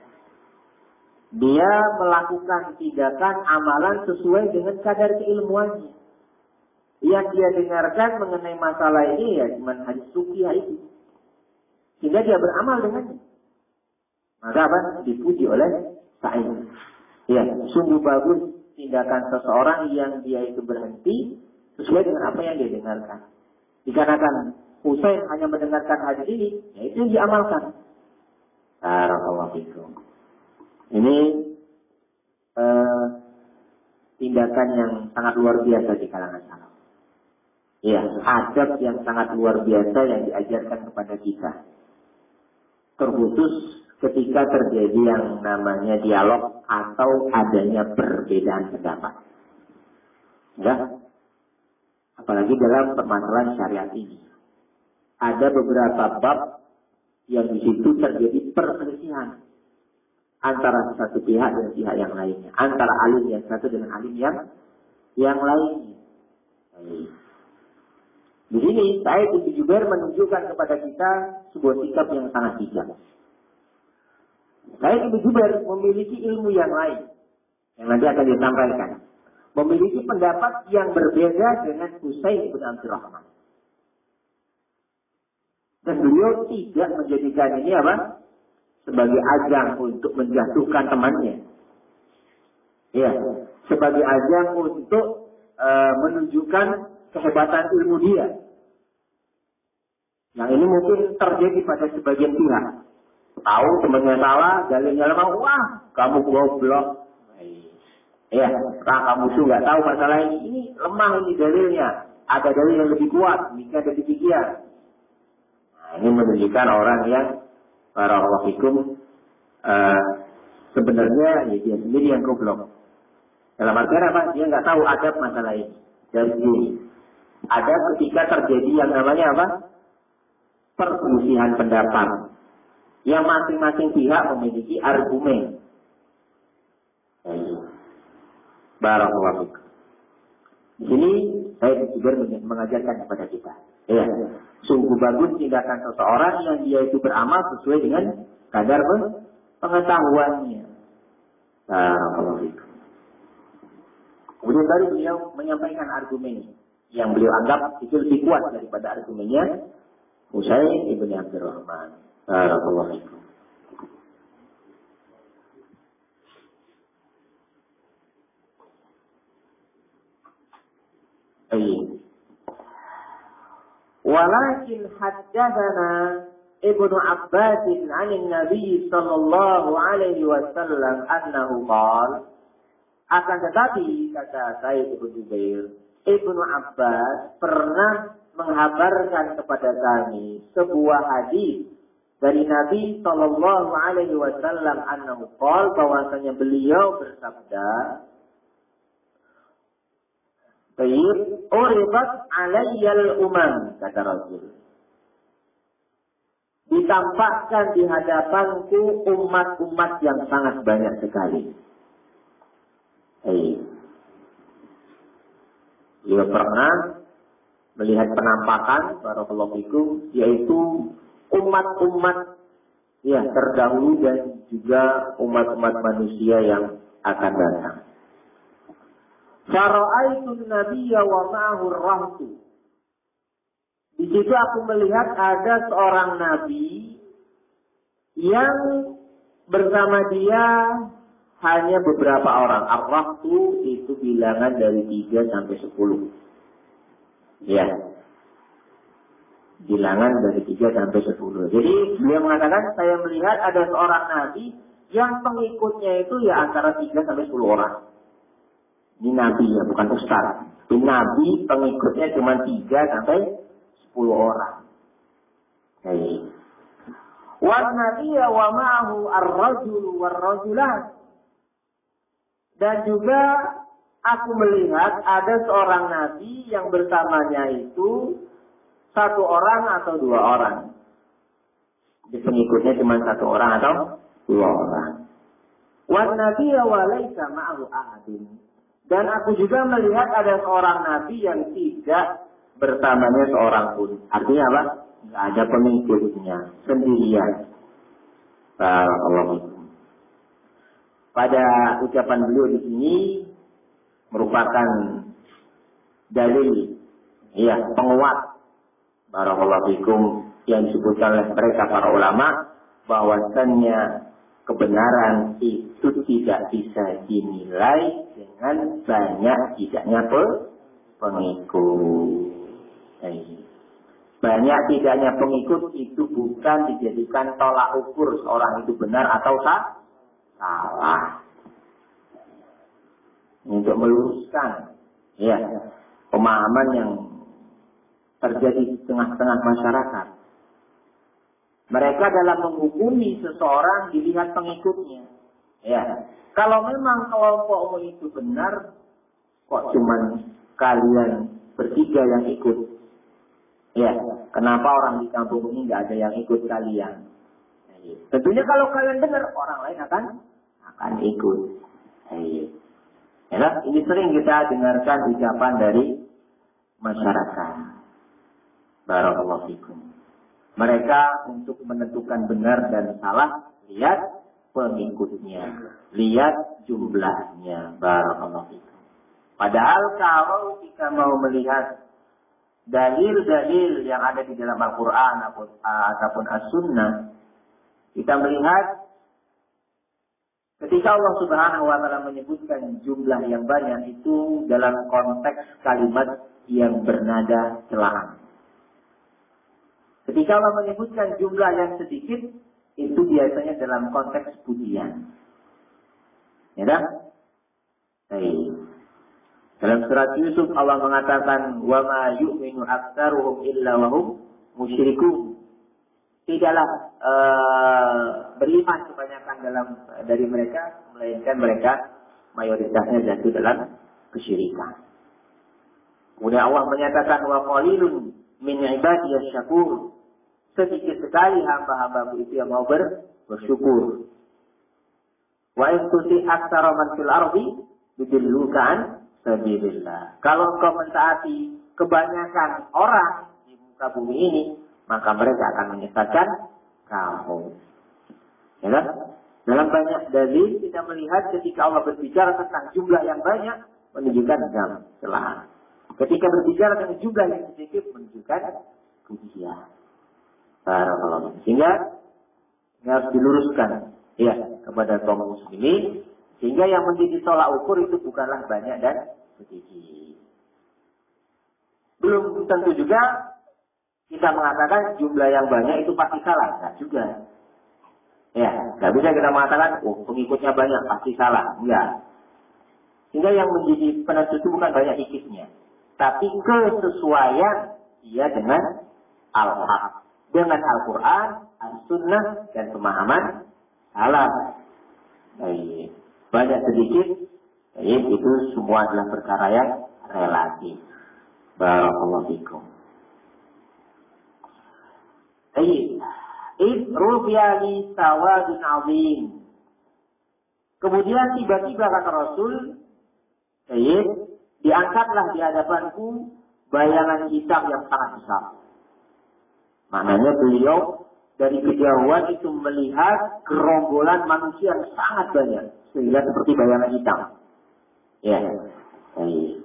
Speaker 1: Dia melakukan tindakan amalan sesuai dengan kadar keilmuannya. Yang dia dengarkan mengenai masalah ini ya cuma hadis ruqyah itu. Sehingga dia beramal dengannya. Maka apa? Dipuji oleh Sa'id. Ya, sungguh bagus tindakan seseorang yang dia itu berhenti sesuai dengan apa yang dia dengarkan. Dikarenakan Husain hanya mendengarkan hadis ini, ya itu yang diamalkan. Barakallahu fikum. Ini eh, tindakan yang sangat luar biasa di kalangan salaf. Ya, adab yang sangat luar biasa yang diajarkan kepada kita. Terkhusus ketika terjadi yang namanya dialog atau adanya perbedaan pendapat. Ya, apalagi dalam permasalahan syariat ini. Ada beberapa bab yang di situ terjadi perselisihan antara satu pihak dan pihak yang lainnya, antara alim yang satu dengan alim yang yang lainnya. Di sini Sa'id bin Jubair menunjukkan kepada kita sebuah sikap yang sangat bijak. Sa'id bin Jubair memiliki ilmu yang lain yang nanti akan disampaikan, memiliki pendapat yang berbeda dengan Husain bin Abdurrahman. Dan beliau tidak menjadikan ini apa? Sebagai ajang untuk menjatuhkan temannya. Ya, sebagai ajang untuk uh, menunjukkan kehebatan ilmu dia. Yang ini mungkin terjadi pada sebagian pihak. Tahu temannya salah, dalilnya lemah, wah kamu goblok. Ya, nah, kamu tuh nggak tahu masalah ini. Ini lemah ini dalilnya. Ada dalil yang lebih kuat, demikian dan demikian. Nah, ini menunjukkan orang yang barakallahu fikum uh, sebenarnya ya dia sendiri yang goblok. Dalam artian apa? Dia nggak tahu adab masalah ini. Dari sini ada ketika terjadi yang namanya apa? Perselisihan pendapat. Yang masing-masing pihak memiliki argumen. Barakallahu fikum. Di sini saya juga mengajarkan kepada kita. Ya, sungguh bagus tindakan seseorang yang dia itu beramal sesuai dengan kadar pengetahuannya. Barakallahu fikum. Kemudian baru beliau menyampaikan argumennya yang beliau anggap itu lebih kuat daripada argumennya Usaid ibn Abdurrahman. Barakallahu fikum. Baik. Walakin haddatsana Ibnu Abbas 'an Nabi sallallahu alaihi wasallam annahu qala. Akan tetapi kata Sa'id bin Jubair, Ibnu Abbas pernah menghabarkan kepada kami sebuah hadis dari Nabi sallallahu alaihi wasallam annahu qala, bahwasanya beliau bersabda, Tayyib uribat alayyal umam, kata Rasul. Ditampakkan di hadapanku umat-umat yang sangat banyak sekali. Tayyib. Dia pernah melihat penampakan barakallahu fikum, yaitu umat-umat ya terdahulu dan juga umat-umat manusia yang akan datang. Fara'aitu nabiyya wa ma'ahu ar-rahtu. Di situ aku melihat ada seorang nabi yang bersama dia hanya beberapa orang. Ar-rahtu itu bilangan dari tiga sampai sepuluh. Ya. Bilangan dari tiga sampai sepuluh. Jadi dia mengatakan saya melihat ada seorang nabi yang pengikutnya itu ya antara tiga sampai sepuluh orang. Ini nabi ya, bukan ustaz. Ini nabi pengikutnya cuma tiga sampai sepuluh orang. Baik. Wan nabiyya wa ma'ahu ar-rajul war-rajulan. Dan juga aku melihat ada seorang nabi yang bersamanya itu satu orang atau dua orang. Jadi pengikutnya cuma satu orang atau dua orang. Wan nabiyya wa laisa ma'ahu ahadun. Dan aku juga melihat ada seorang nabi yang tidak bersamanya seorang pun. Artinya apa? Tidak ada pengikutnya, sendirian. Barakallahu. Pada ucapan beliau di sini merupakan dalil, ya, penguat barakallahu fikum yang disebutkan oleh mereka para ulama bahwasannya kebenaran itu tidak bisa dinilai dengan banyak tidaknya pengikut. Banyak tidaknya pengikut itu bukan dijadikan tolak ukur seorang itu benar atau salah. Untuk meluruskan ya pemahaman yang terjadi di tengah-tengah masyarakat. Mereka dalam menghukumi seseorang dilihat pengikutnya. Ya, kalau memang kelompokmu itu benar, kok cuman kalian bertiga yang ikut? Ya, kenapa orang di kampung ini nggak ada yang ikut kalian? Tentunya kalau kalian benar, orang lain akan akan ikut. Ya, ini sering kita dengarkan ucapan dari masyarakat. Barakallahu fikum. Mereka untuk menentukan benar dan salah, lihat pengikutnya, lihat jumlahnya. Barakallahu fikum. Padahal kalau kita mau melihat dalil-dalil yang ada di dalam Al-Quran ataupun As-Sunnah, kita melihat ketika Allah Subhanahu wa Ta'ala menyebutkan jumlah yang banyak itu dalam konteks kalimat yang bernada celaan. Ketika Allah menyebutkan jumlah yang sedikit, itu biasanya dalam konteks pujian. Ya kan? Baik. Dalam surat Yusuf Allah mengatakan, "Wa ma yu'minu aktsaruhum illa wa hum musyrikun." Tidaklah uh, beriman kebanyakan dalam dari mereka, melainkan mereka mayoritasnya jatuh dalam kesyirikan. Kemudian Allah menyatakan, "Wa qalilun min ibadiyasy syakur." Sedikit sekali hamba-hambaku itu yang mau ber, bersyukur. Wa in tuti aktsara man fil ardi yudilluka an sabilillah. Kalau engkau mentaati kebanyakan orang di muka bumi ini, maka mereka akan menyesatkan kamu. Ya kan? Dalam banyak dalil kita melihat ketika Allah berbicara tentang jumlah yang banyak, menunjukkan jam celah. Ketika berbicara tentang jumlah yang sedikit, menunjukkan pujian. Barakallahu. Sehingga ini harus diluruskan ya kepada kaum muslimin, sehingga yang menjadi tolak ukur itu bukanlah banyak dan sedikit. Belum tentu juga kita mengatakan jumlah yang banyak itu pasti salah, enggak juga. Ya, enggak bisa kita mengatakan oh pengikutnya banyak pasti salah, enggak. Sehingga yang menjadi penentu itu bukan banyak ikisnya, tapi kesesuaian dia dengan al-haq, dengan Al-Quran, As-Sunnah, dan pemahaman salaf. Baik. Banyak sedikit, baik, itu semua adalah perkara yang relatif. Barakallahu fikum. Baik. Id rubyali sawadun azim. Kemudian tiba-tiba kata Rasul, baik, diangkatlah di hadapanku bayangan hitam yang sangat besar. Maknanya beliau dari kejauhan itu melihat gerombolan manusia yang sangat banyak. Sehingga seperti bayangan hitam. Ya. Baik.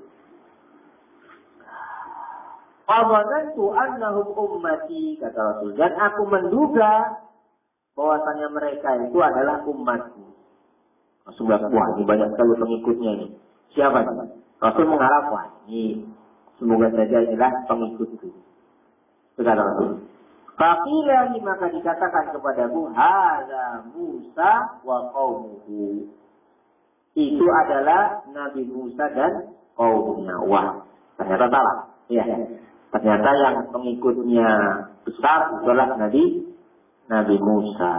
Speaker 1: Awadhantu annahum ummati, kata Rasul. Dan aku menduga bahwasanya mereka itu adalah umatku. Rasul bilang, wah ini banyak sekali pengikutnya ini. Siapa ini? Rasul mengharap, wah ini semoga saja inilah pengikutku. Itu kata Rasul. Faqila maka dikatakan kepadaku, hadza Musa wa qaumuhu. Itu adalah Nabi Musa dan kaumnya. Wah, ternyata salah. Ya. Ternyata yang pengikutnya besar adalah Nabi Nabi Musa.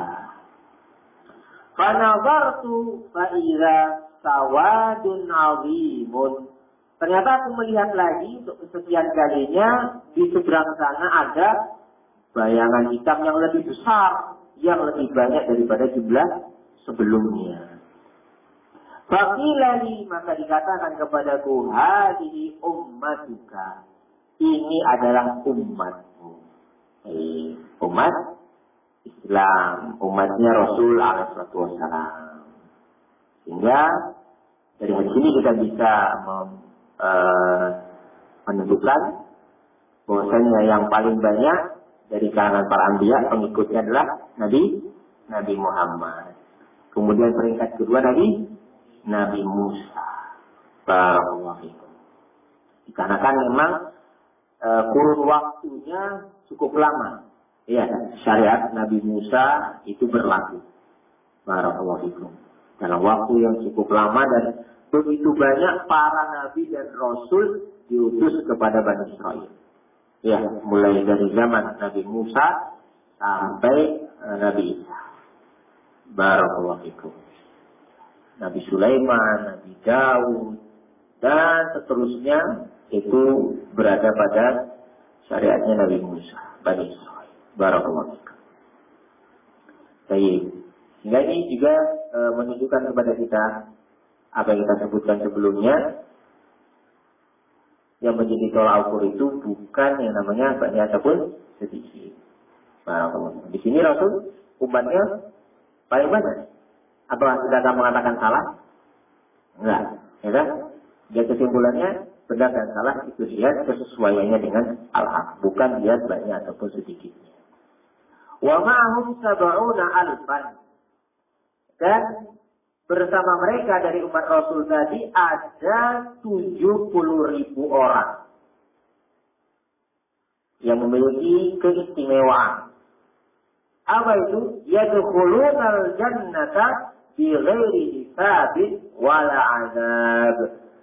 Speaker 1: Fa nazartu fa idza sawadun 'azimun. Ternyata aku melihat lagi untuk kesekian kalinya di seberang sana ada bayangan hitam yang lebih besar, yang lebih banyak daripada jumlah sebelumnya. Faqilali maka dikatakan kepadaku, hadihi ummatuka. Ini adalah umatmu. Eh, umat Islam, umatnya Rasul alaihi wasallam. Sehingga dari hadis ini kita bisa mem, uh, menentukan bahwasanya yang paling banyak dari kalangan para anbiya pengikutnya adalah Nabi Nabi Muhammad. Kemudian peringkat kedua Nabi Nabi Musa. Barakallahu fikum. Dikarenakan memang e, kurun waktunya cukup lama. Ya, syariat Nabi Musa itu berlaku. Barakallahu fikum. Dalam waktu yang cukup lama dan begitu banyak para nabi dan rasul diutus kepada Bani Israel. Ya, mulai dari zaman Nabi Musa sampai uh, Nabi Isa. Barakallahu fikum. Nabi Sulaiman, Nabi Daud, dan seterusnya itu berada pada syariatnya Nabi Musa, Bani Israel. Barakallahu fikum. Baik. Sehingga ini juga uh, menunjukkan kepada kita apa yang kita sebutkan sebelumnya. Yang menjadi tolak ukur itu bukan yang namanya banyak ataupun sedikit. Nah, di sini Rasul umatnya paling banyak. Apakah kita akan mengatakan salah? Enggak, ya kan? Dia kesimpulannya benar dan salah itu lihat kesesuaiannya dengan al-haq, bukan lihat banyak ataupun sedikitnya. Wa ma'hum sab'una alfan. Dan bersama mereka dari umat Rasul tadi ada tujuh puluh ribu orang. yang memiliki keistimewaan. Apa itu? Yadkhulunal jannata bi ghairi hisabin wala azab.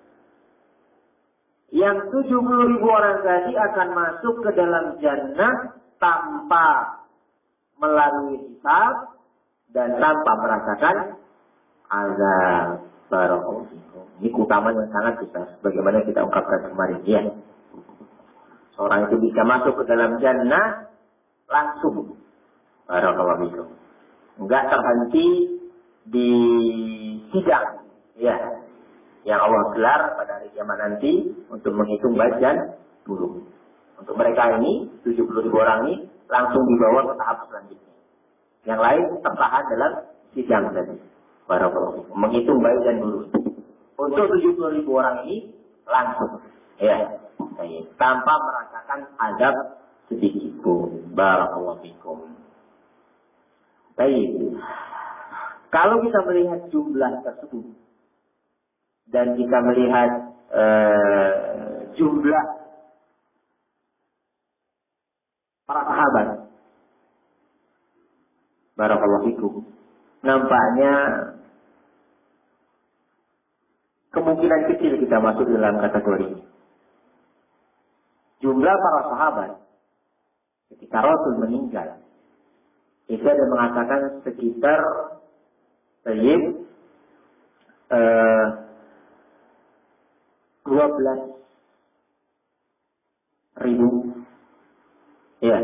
Speaker 1: Yang tujuh puluh ribu orang tadi akan masuk ke dalam jannah tanpa melalui hisab dan tanpa merasakan azab. Barakallahu fikum. Ini keutamaan yang sangat besar. Bagaimana kita ungkapkan kemarin. Ya. Seorang itu bisa masuk ke dalam jannah langsung. Barakallahu fikum. Enggak terhenti di sidang. Ya. Yang Allah gelar pada hari kiamat nanti untuk menghitung baik dan buruk. Untuk mereka ini, tujuh puluh ribu orang ini langsung dibawa ke tahap selanjutnya. Yang lain tertahan dalam sidang tadi. Barakallahu fikum. Menghitung baik dan buruk. Untuk tujuh puluh ribu orang ini langsung. Ya. Tanpa merasakan azab sedikit pun. Barakallahu fikum. Baik. Kalau kita melihat jumlah tersebut dan kita melihat uh, jumlah para sahabat, barakallahu fikum, nampaknya kemungkinan kecil kita masuk dalam kategori ini. Jumlah para sahabat ketika Rasul meninggal itu ada mengatakan sekitar Sayyid uh, dua belas ribu. Ya.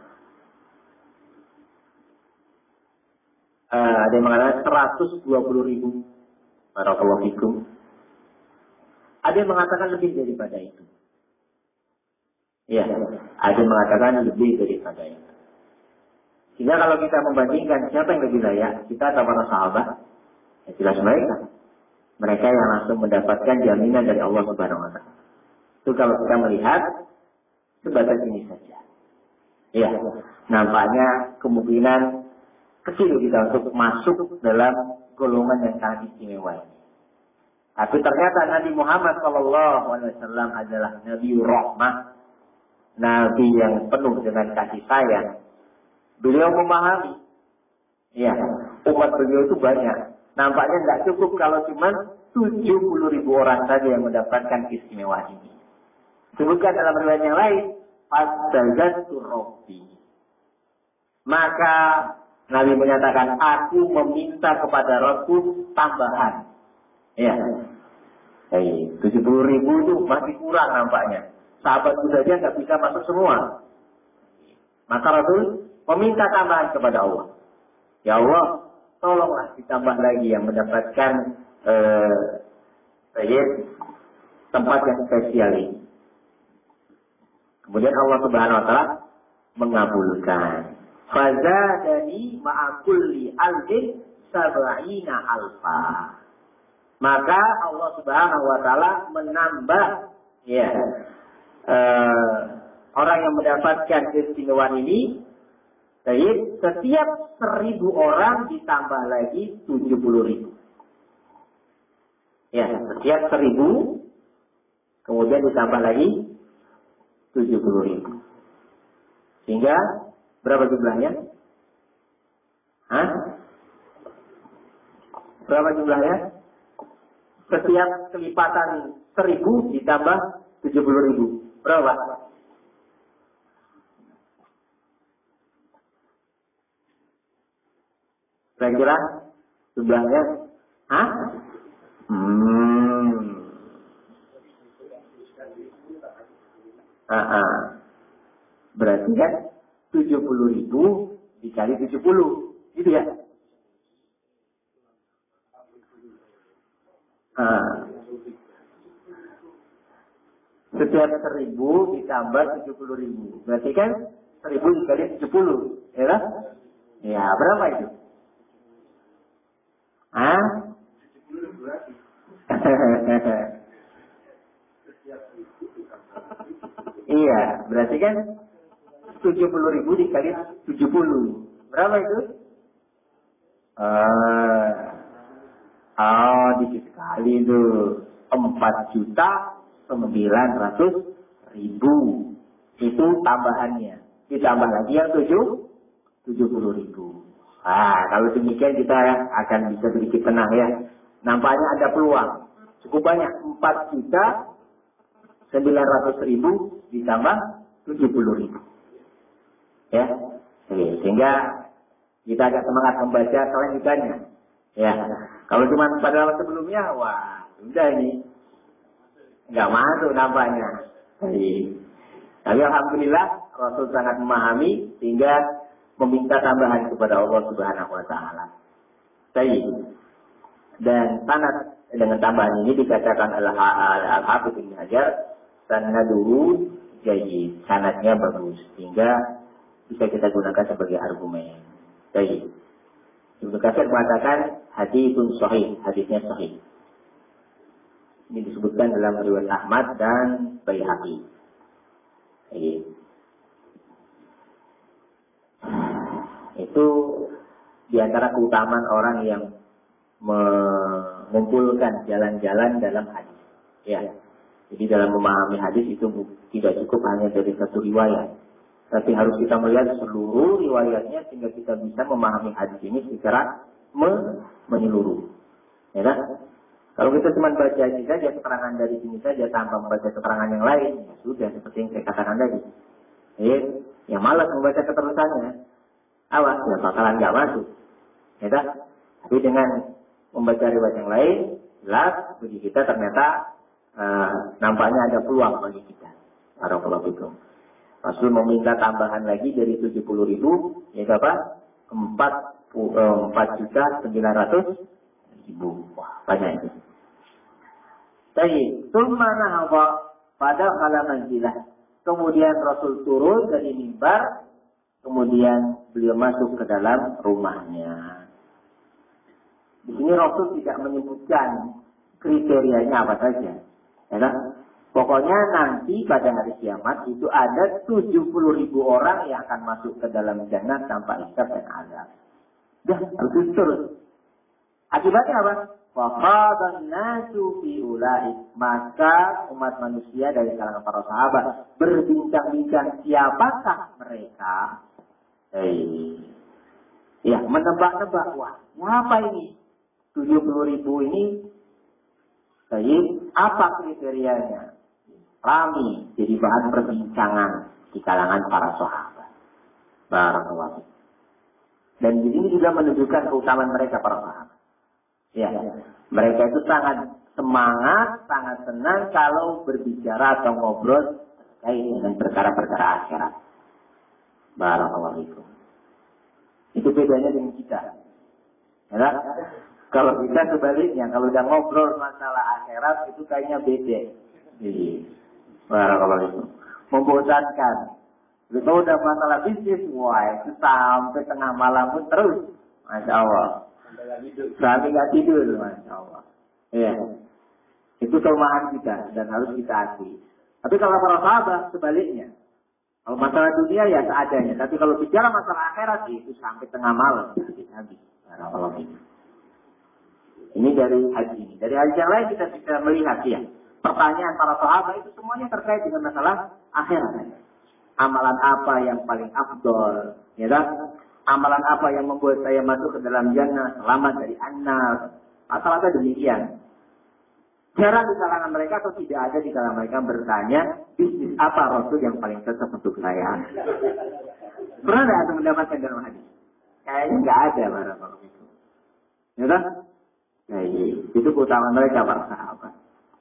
Speaker 1: Uh, ada yang mengatakan seratus dua puluh ribu. Barakallahu fikum. Ada yang mengatakan lebih daripada itu. Ya, ada yang mengatakan lebih daripada itu. Sehingga kalau kita membandingkan siapa yang lebih layak, kita atau para sahabat, ya jelas mereka. Mereka yang langsung mendapatkan jaminan dari Allah Subhanahu wa taala. Itu kalau kita melihat sebatas ini saja. Ya, nampaknya kemungkinan kecil kita untuk masuk dalam golongan yang sangat istimewa ini. Tapi ternyata Nabi Muhammad shallallahu alaihi wasallam adalah Nabi Rahmah, Nabi yang penuh dengan kasih sayang. Beliau memahami, ya, umat beliau itu banyak. Nampaknya tidak cukup kalau cuma tujuh puluh ribu orang saja yang mendapatkan keistimewaan ini. Sebutkan dalam riwayat yang lain, Fastazadtu Rabbi. Maka Nabi menyatakan, aku meminta kepada Rabbku tambahan. Ya, hey, tujuh puluh ribu itu masih kurang nampaknya. Sahabatku saja nggak bisa masuk semua. Maka Rasul meminta tambahan kepada Allah. Ya Allah, tolonglah ditambah lagi yang mendapatkan eh, tempat yang spesial ini. Kemudian Allah Subhanahu wa taala mengabulkan. Fazadani ma'akulli alfin sab'ina alfa. Maka Allah Subhanahu wa taala menambah ya eh, orang yang mendapatkan keistimewaan ini. Baik, setiap seribu orang ditambah lagi tujuh puluh ribu. Ya, setiap seribu kemudian ditambah lagi tujuh puluh ribu. Sehingga berapa jumlahnya? Hah? Berapa jumlahnya? Setiap kelipatan seribu ditambah tujuh puluh ribu. Berapa? Kira-kira jumlahnya? Hah? Hmm. Ah, ah. Berarti kan tujuh puluh ribu dikali tujuh puluh. Gitu ya? Ah. Setiap seribu ditambah tujuh puluh ribu. Berarti kan seribu dikali tujuh puluh. Ya kan? Ya, berapa itu? Hah? Iya, berarti kan tujuh puluh ribu dikali tujuh puluh. Berapa itu? Uh, oh, dikit sekali itu. empat juta sembilan ratus ribu. Itu tambahannya. Ditambah lagi yang tujuh puluh ribu. Ah, kalau demikian kita akan bisa sedikit tenang ya. Nampaknya ada peluang. Cukup banyak. empat juta sembilan ratus ribu ditambah tujuh puluh ribu. Ya. Sehingga kita agak semangat membaca selanjutnya. Ya. Kalau cuma pada waktu sebelumnya, wah, sudah ini. Nggak masuk nampaknya. Jadi, tapi alhamdulillah Rasul sangat memahami sehingga meminta tambahan kepada Allah Subhanahu wa taala. Baik. Dan sanad dengan tambahan ini dikatakan Al-Hafidz Ibnu Hajar sanaduhu jayyid. Sanadnya bagus sehingga bisa kita gunakan sebagai argumen. Baik. Ibnu Katsir mengatakan haditsun sahih, hadisnya sahih. Ini disebutkan dalam riwayat Ahmad dan Baihaqi. Baik. Itu diantara keutamaan orang yang mengumpulkan jalan-jalan dalam hadis. Ya. Jadi dalam memahami hadis itu tidak cukup hanya dari satu riwayat, tapi harus kita melihat seluruh riwayatnya sehingga kita bisa memahami hadis ini secara menyeluruh. Ya kan? Kalau kita cuma baca ini saja, keterangan dari sini saja tanpa membaca keterangan yang lain, ya sudah seperti yang saya katakan tadi. Ya, yang malas membaca keterusannya, awas, ya bakalan nggak masuk. Ya kan? Tapi dengan membaca riwayat yang lain, jelas bagi kita ternyata uh, nampaknya ada peluang bagi kita. Barakallahu fikum. Rasul meminta tambahan lagi dari tujuh puluh ribu, ya apa? empat juta sembilan ratus ribu. Wah, banyak itu. Baik, sumana hawa pada halaman jilah. Kemudian Rasul turun dari mimbar, kemudian beliau masuk ke dalam rumahnya. Di sini Rasul tidak menyebutkan kriterianya apa saja. Ya kan? Pokoknya nanti pada hari kiamat itu ada tujuh puluh ribu orang yang akan masuk ke dalam jannah tanpa hisab dan azab. Dah, terus terus. Akibatnya apa? Wafadhan nasu fi ulaik. Maka umat manusia dari kalangan para sahabat berbincang-bincang siapakah mereka. Hei. Ya, menebak-nebak. Wah, apa ini? tujuh puluh ribu ini. Baik, apa kriterianya? Rami jadi bahan perbincangan di kalangan para sahabat. Barakallahu. Dan di sini juga menunjukkan keutamaan mereka para sahabat. Ya, mereka itu sangat semangat, sangat senang kalau berbicara atau ngobrol terkait dengan perkara-perkara akhirat. Barakallahu fikum. Itu bedanya dengan kita. Ya, kalau kita sebaliknya, kalau udah ngobrol masalah akhirat itu kayaknya beda. Jadi, barakallahu fikum. Membosankan. Kalau udah masalah bisnis, wah itu sampai tengah malam pun terus. Masya Allah. Sampai nggak tidur, Masya Allah. Iya. Itu kelemahan kita dan harus kita akui. Tapi kalau para sahabat sebaliknya. Kalau masalah dunia ya seadanya. Tapi kalau bicara masalah akhirat itu sampai tengah malam. Habis-habis. Barakallahu fikum. Ini dari hadis ini. Dari hadis yang lain kita bisa melihat ya. Pertanyaan para sahabat itu semuanya terkait dengan masalah akhirat. Amalan apa yang paling afdol, ya kan? Amalan apa yang membuat saya masuk ke dalam jannah, selamat dari annar. Masalahnya demikian. Jarang di kalangan mereka atau tidak ada di kalangan mereka bertanya, bisnis apa Rasul yang paling cocok untuk saya? Pernah tidak ada mendapatkan dalam hadis? Kayaknya nggak ada barang itu. Ya kan? Nah, itu keutamaan mereka para sahabat.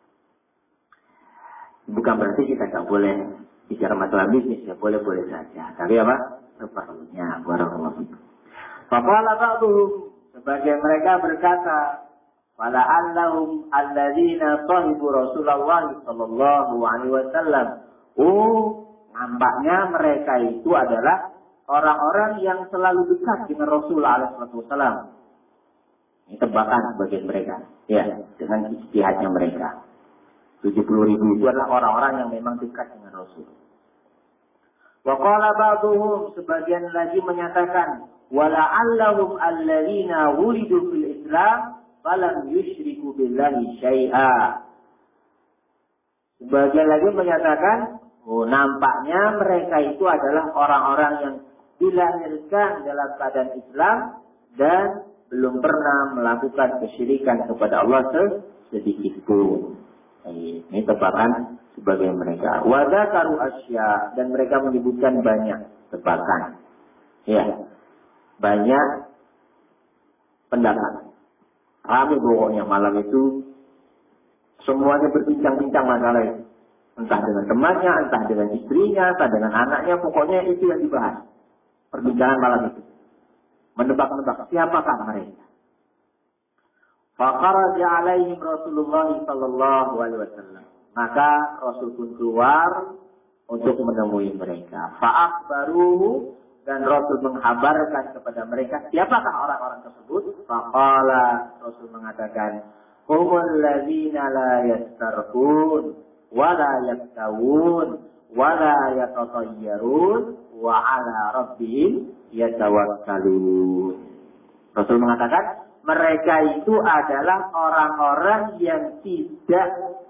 Speaker 1: Bukan berarti kita nggak boleh bicara masalah bisnis, ya boleh-boleh saja. Tapi apa? Seperlunya. Barakallahu fikum. Faqala ba'dhum, sebagian mereka berkata, wala annahum alladzina sahibu Rasulullah sallallahu alaihi wasallam. Oh, nampaknya mereka itu adalah orang-orang yang selalu dekat dengan Rasulullah alaihi wasallam. Ini tebakan sebagian mereka, ya, dengan ijtihadnya mereka. tujuh puluh ribu itu adalah orang-orang yang memang dekat dengan Rasul. Wa qala ba'dhum, sebagian lagi menyatakan, wala'allahum alladzina wulidu fil Islam falam yusyriku billahi syai'a. Sebagian lagi menyatakan, Oh, nampaknya mereka itu adalah orang-orang yang dilahirkan dalam keadaan Islam dan belum pernah melakukan kesyirikan kepada Allah sedikit pun. Ini tebakan sebagai mereka. Wadzakaru asya, dan mereka menyebutkan banyak tebakan. Ya, banyak pendapat. Ramai pokoknya malam itu semuanya berbincang-bincang masalah itu. Entah dengan temannya, entah dengan istrinya, entah dengan anaknya, pokoknya itu yang dibahas. Perbincangan malam itu. Menebak-nebak siapakah mereka. Faqaraja alaihim Rasulullah sallallahu alaihi wasallam. Maka Rasul pun keluar untuk menemui mereka. Fa'akhbaruhu, dan Rasul menghabarkan kepada mereka siapakah orang-orang tersebut. Faqala, Rasul mengatakan, humul ladzina la yastarqun wa la yaktawun wa la yatatayyarun wa ala rabbihim yatawakkalun. Rasul mengatakan mereka itu adalah orang-orang yang tidak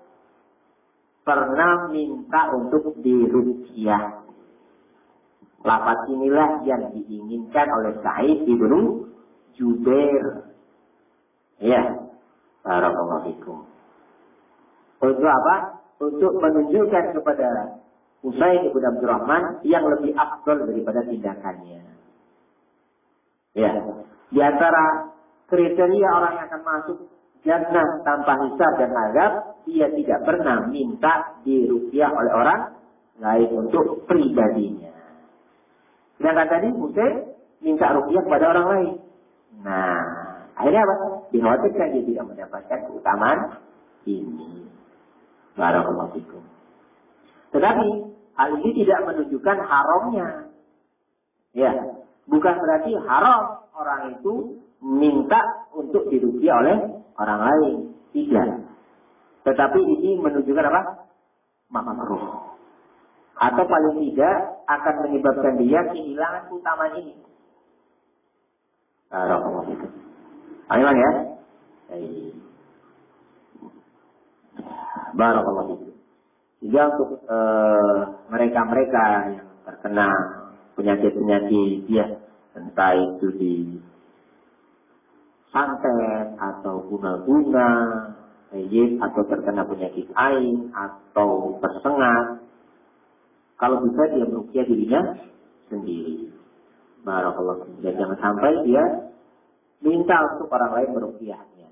Speaker 1: pernah minta untuk diruqyah. Lafaz inilah yang diinginkan oleh Sa'id ibnu Jubair. Ya, barakallahu fikum. Untuk apa? Untuk menunjukkan kepada Usaid ibn Abdurrahman yang lebih afdal daripada tindakannya. Ya, di antara kriteria orang yang akan masuk jannah tanpa hisab dan azab, dia tidak pernah minta diruqyah oleh orang lain untuk pribadinya. Sedangkan tadi Usaid minta ruqyah kepada orang lain. Nah, akhirnya apa? Dikhawatirkan dia tidak mendapatkan keutamaan ini. Barakallahu fikum. Tetapi hal ini tidak menunjukkan haramnya. Ya, bukan berarti haram orang itu minta untuk diruqyah oleh orang lain. Tidak. Tetapi ini menunjukkan apa? Makruh. Atau paling tidak akan menyebabkan dia kehilangan keutamaan ini. Barakallahu fikum. Ayo ya. Baik. Barakallahu fikum. Jadi untuk uh, mereka-mereka yang terkena penyakit-penyakit ya, entah itu di santet atau bunga-bunga, atau terkena penyakit ain atau tersengat, kalau bisa dia meruqyah dirinya sendiri. Barakallahu fikum. Dan jangan sampai dia minta untuk orang lain meruqyahnya.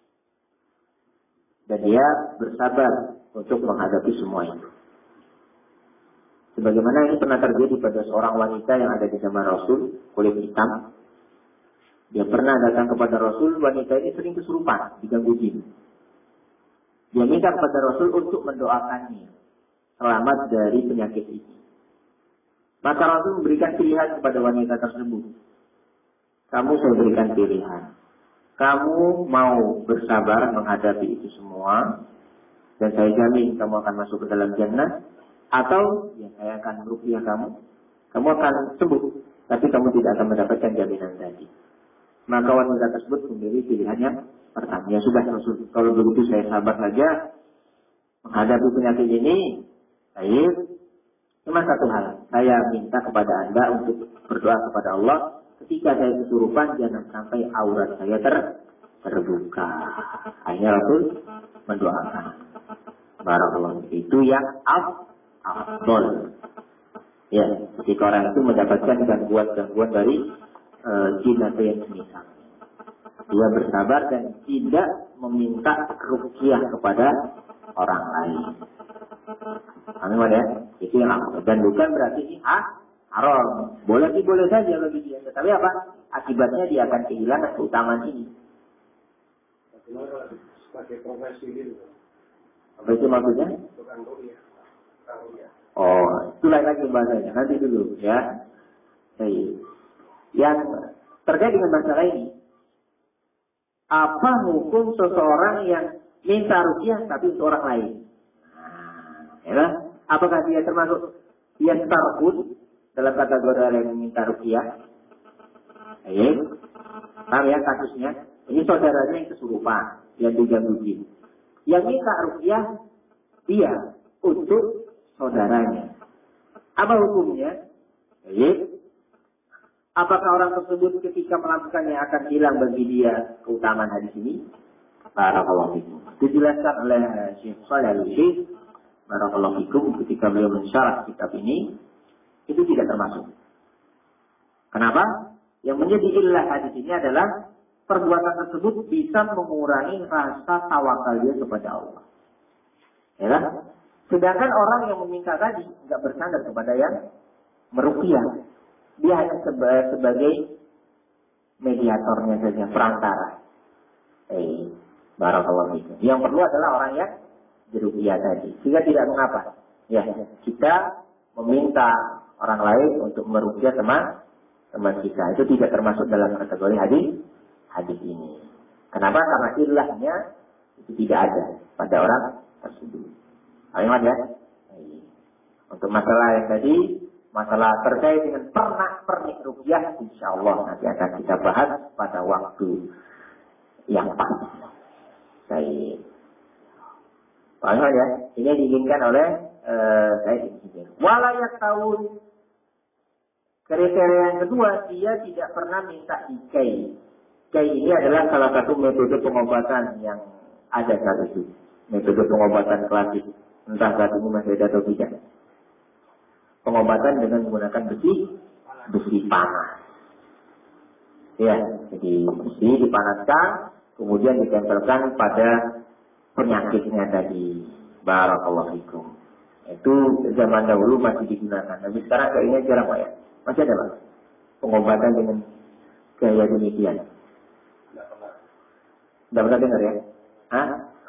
Speaker 1: Dan dia bersabar untuk menghadapi semua itu. Sebagaimana ini pernah terjadi pada seorang wanita yang ada di zaman Rasul, kulit hitam. Dia pernah datang kepada Rasul, wanita ini sering kesurupan, diganggu jin. Dia minta kepada Rasul untuk mendoakannya selamat dari penyakit ini. Maka Rasul memberikan pilihan kepada wanita tersebut. Kamu saya berikan pilihan. Kamu mau bersabar menghadapi itu semua, dan saya jamin kamu akan masuk ke dalam jannah, atau ya saya akan meruqyah kamu, kamu akan sembuh, tapi kamu tidak akan mendapatkan jaminan tadi. Maka wanita tersebut memilih pilihannya pertama. Ya sudah, kalau begitu saya sabar saja menghadapi penyakit ini. Baik, cuma satu hal, saya minta kepada Anda untuk berdoa kepada Allah ketika saya kesurupan, jangan sampai aurat saya ter terbuka. Akhirnya Rasul mendoakan. Barakallahu. Itu yang afdol. Ya, ketika orang itu mendapatkan gangguan-gangguan dari uh, jin atau yang semisal, dia bersabar dan tidak meminta ruqyah kepada orang lain. Amin ya, itu yang afdol. Dan bukan berarti ini ah, haram. Boleh sih boleh saja bagi dia, tetapi apa? Akibatnya dia akan kehilangan keutamaan ini.
Speaker 3: Sebagai profesi itu.
Speaker 1: Apa itu maksudnya?
Speaker 3: Tukang ruqyah.
Speaker 1: Oh, itu lain lagi bahasanya. Nanti dulu ya. Baik. Yang terkait dengan masalah ini, apa hukum seseorang yang minta ruqyah tapi untuk orang lain? Nah, ya, apakah dia termasuk yang tarkun dalam kategori orang yang minta ruqyah? Baik. Paham ya kasusnya? Ini saudaranya yang kesurupan, yang diganggu jin. Yang minta ruqyah dia untuk saudaranya. Apa hukumnya? Baik. Apakah orang tersebut ketika melakukannya akan hilang bagi dia keutamaan hadis ini? Barakallahu fikum. Dijelaskan oleh Syekh Shalih Al-Utsaimin barakallahu fikum ketika beliau mensyarah kitab ini, itu tidak termasuk. Kenapa? Yang menjadi illah hadis ini adalah perbuatan tersebut bisa mengurangi rasa tawakal dia kepada Allah. Ya kan? Sedangkan orang yang meminta tadi nggak bersandar kepada yang meruqyah. Dia hanya seba- sebagai mediatornya saja, perantara. Eh, barakallahu fikum. Yang perlu adalah orang yang diruqyah tadi. Sehingga tidak mengapa. Ya, kita meminta orang lain untuk meruqyah teman teman kita. Itu tidak termasuk dalam kategori hadis hadis ini. Kenapa? Karena ilahnya itu tidak ada pada orang tersebut. Ayo ya. Untuk masalah yang tadi, masalah terkait dengan pernak-pernik ruqyah, insya Allah nanti akan kita bahas pada waktu yang pas. Baik. Ayo ya. Ini diinginkan oleh uh, saya ini. Walayak tahun. Kriteria yang kedua, dia tidak pernah minta ikai. Ikai ini adalah salah satu metode pengobatan yang ada saat itu. Metode pengobatan klasik. Entah saat ini masih ada atau tidak. Pengobatan dengan menggunakan besi, besi panas. Ya, jadi besi dipanaskan, kemudian ditempelkan pada penyakitnya tadi. Barakallahu fikum. Itu zaman dahulu masih digunakan. Tapi sekarang kayaknya jarang Pak ya. Masih ada Pak? Pengobatan dengan gaya demikian. Tidak pernah dengar ya? Hah?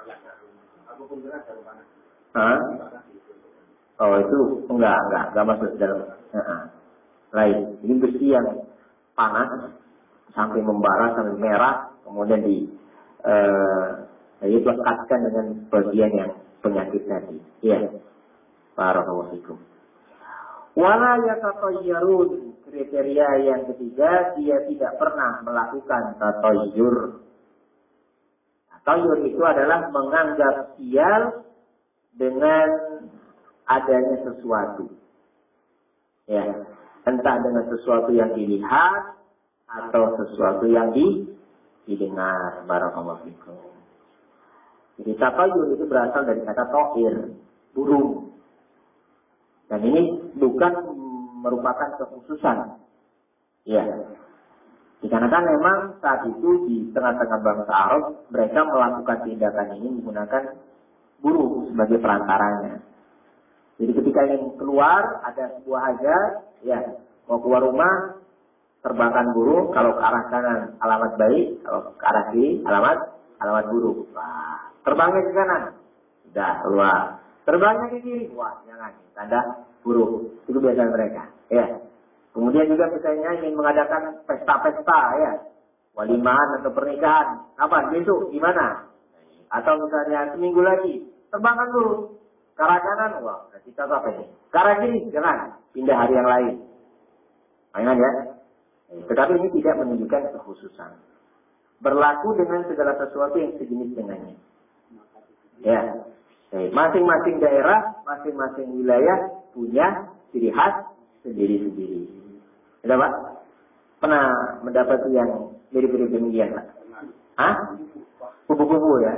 Speaker 1: Hah? Oh itu enggak, enggak, enggak masuk dalam. Uh-huh. Lain. Ini besi yang panas sampai membara, sampai merah, kemudian di uh, dilekatkan dengan bagian yang penyakit tadi. Iya. Barakallahu fikum. Wala yatatayyarun. Kriteria yang ketiga, dia tidak pernah melakukan tatayyur. Tatayyur itu adalah menganggap sial dengan adanya sesuatu. Ya, entah dengan sesuatu yang dilihat atau sesuatu yang di, didengar. Barakallahu fikum. Jadi tatayyur itu berasal dari kata ta'ir, burung. Dan ini bukan merupakan kekhususan. Ya. Dikarenakan memang saat itu di tengah-tengah bangsa Arab, mereka melakukan tindakan ini menggunakan burung sebagai perantaranya. Jadi ketika ingin keluar, ada sebuah hajat, ya, mau keluar rumah, terbangkan burung, kalau ke arah kanan alamat baik, kalau ke arah kiri alamat alamat buruk. Wah, terbangnya ke kanan, sudah keluar. Terbangnya ke kiri, wah jangan, tanda buruk. Itu kebiasaan mereka. Ya. Kemudian juga misalnya ingin mengadakan pesta-pesta, ya, walimahan atau pernikahan. Kapan? Besok? Gimana? Atau misalnya seminggu lagi, terbangkan dulu. Ke arah kanan, wah, kita apa ini? Ke arah kiri, jangan. Pindah hari yang lain. Mainan ya. Tetapi ini tidak menunjukkan kekhususan. Berlaku dengan segala sesuatu yang sejenis dengannya. Ya. Masing-masing daerah, masing-masing wilayah punya ciri khas sendiri-sendiri. Sudah Pak? Pernah mendapat yang mirip-mirip demikian Pak? Hah? Kubu-kubu ya?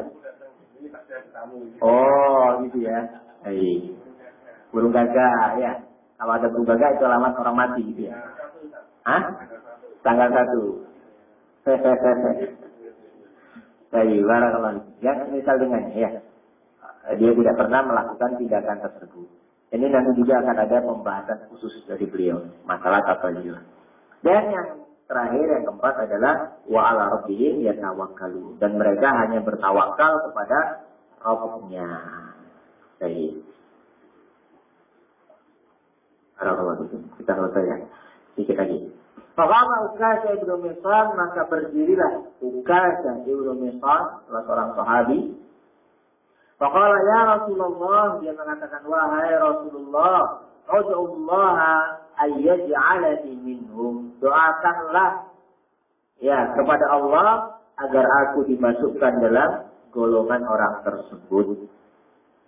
Speaker 1: Oh gitu ya. Hai. Burung gagak ya. Kalau ada burung gagak itu alamat orang mati gitu ya. Hah? Tanggal satu. Baik, barakallahu. Ya, misal dengannya ya. Dia tidak pernah melakukan tindakan tersebut. Ini nanti juga akan ada pembahasan khusus dari beliau. Masalah tatayyur. Dan yang terakhir, yang keempat adalah wa ala rabbihim yatawakkalun. Dan mereka hanya bertawakal kepada Rabb-nya. Baik. Barakallahu. Kita selesai ya. Sedikit lagi. Faqama Ukasha ibnu Mihsan, maka berdirilah Ukasha ibnu Mihsan, salah seorang sahabi. Faqala ya Rasulullah, dia mengatakan, wahai Rasulullah, ud'ullah ayyaj'alani minhum. Doakanlah ya kepada Allah agar aku dimasukkan dalam golongan orang tersebut.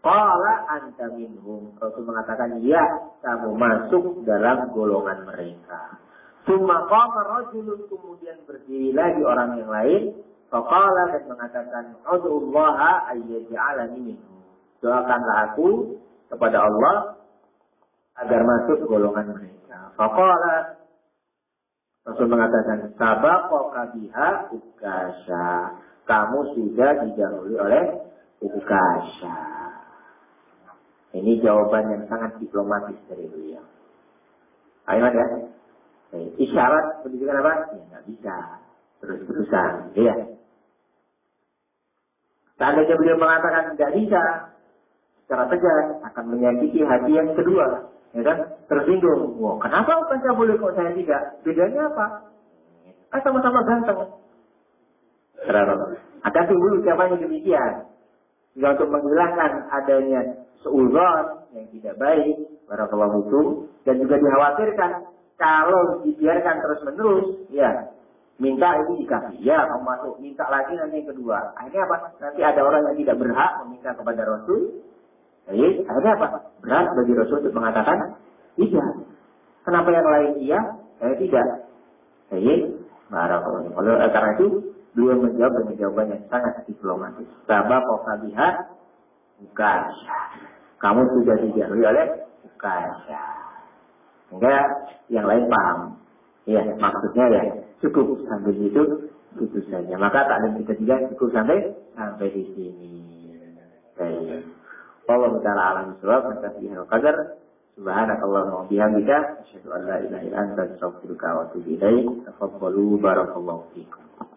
Speaker 1: Qala anta minhum. Rasul mengatakan, ya, kamu masuk dalam golongan mereka. Tsumma qama rajulun, kemudian berdiri lagi orang yang lain. Faqala, dan mengatakan, ud'ullaha ayyaj'alani minhum. Doakanlah aku kepada Allah agar masuk golongan mereka. Faqala, Rasul mengatakan, sabaqaka biha Ukasha. Kamu sudah didahului oleh Ukasha. Ini jawaban yang sangat diplomatis dari beliau. Ayo ya. Isyarat pendidikan apa? Ya nggak bisa. Terus-terusan. Iya. Seandainya beliau mengatakan tidak bisa, secara tegas akan menyakiti hati yang kedua. Ya kan? Tersinggung. Wah, kenapa Ukasha boleh kok saya tidak? Bedanya apa? Kan sama-sama ganteng. Hati-hati dulu siapanya demikian. Jika untuk menghilangkan adanya seuzon yang tidak baik, barakallahu itu, dan juga dikhawatirkan kalau dibiarkan terus-menerus, ya, minta ini dikasih, ya, kamu masuk, minta lagi nanti yang kedua. Akhirnya apa? Nanti ada orang yang tidak berhak meminta kepada Rasul. Jadi, akhirnya apa? Berat bagi Rasul untuk mengatakan, iya. Kenapa yang lain iya, saya tidak? Jadi, barakallahu. Oleh karena itu, beliau menjawab dengan jawaban yang sangat diplomatis. Sabaqaka biha Ukasha. Kamu sudah didahului oleh Ukasha. Sehingga yang lain paham. Ya, maksudnya ya cukup sampai situ, itu saja. Maka taklim kita juga cukup sampai sampai di sini. Baik. Wallahu ta'ala a'lam bishawab. Wa qadar. Subhanakallahumma wa bihamdika asyhadu an la ilaha illa anta astaghfiruka wa atubu ilaik. Tafadhalu barakallahu fiikum.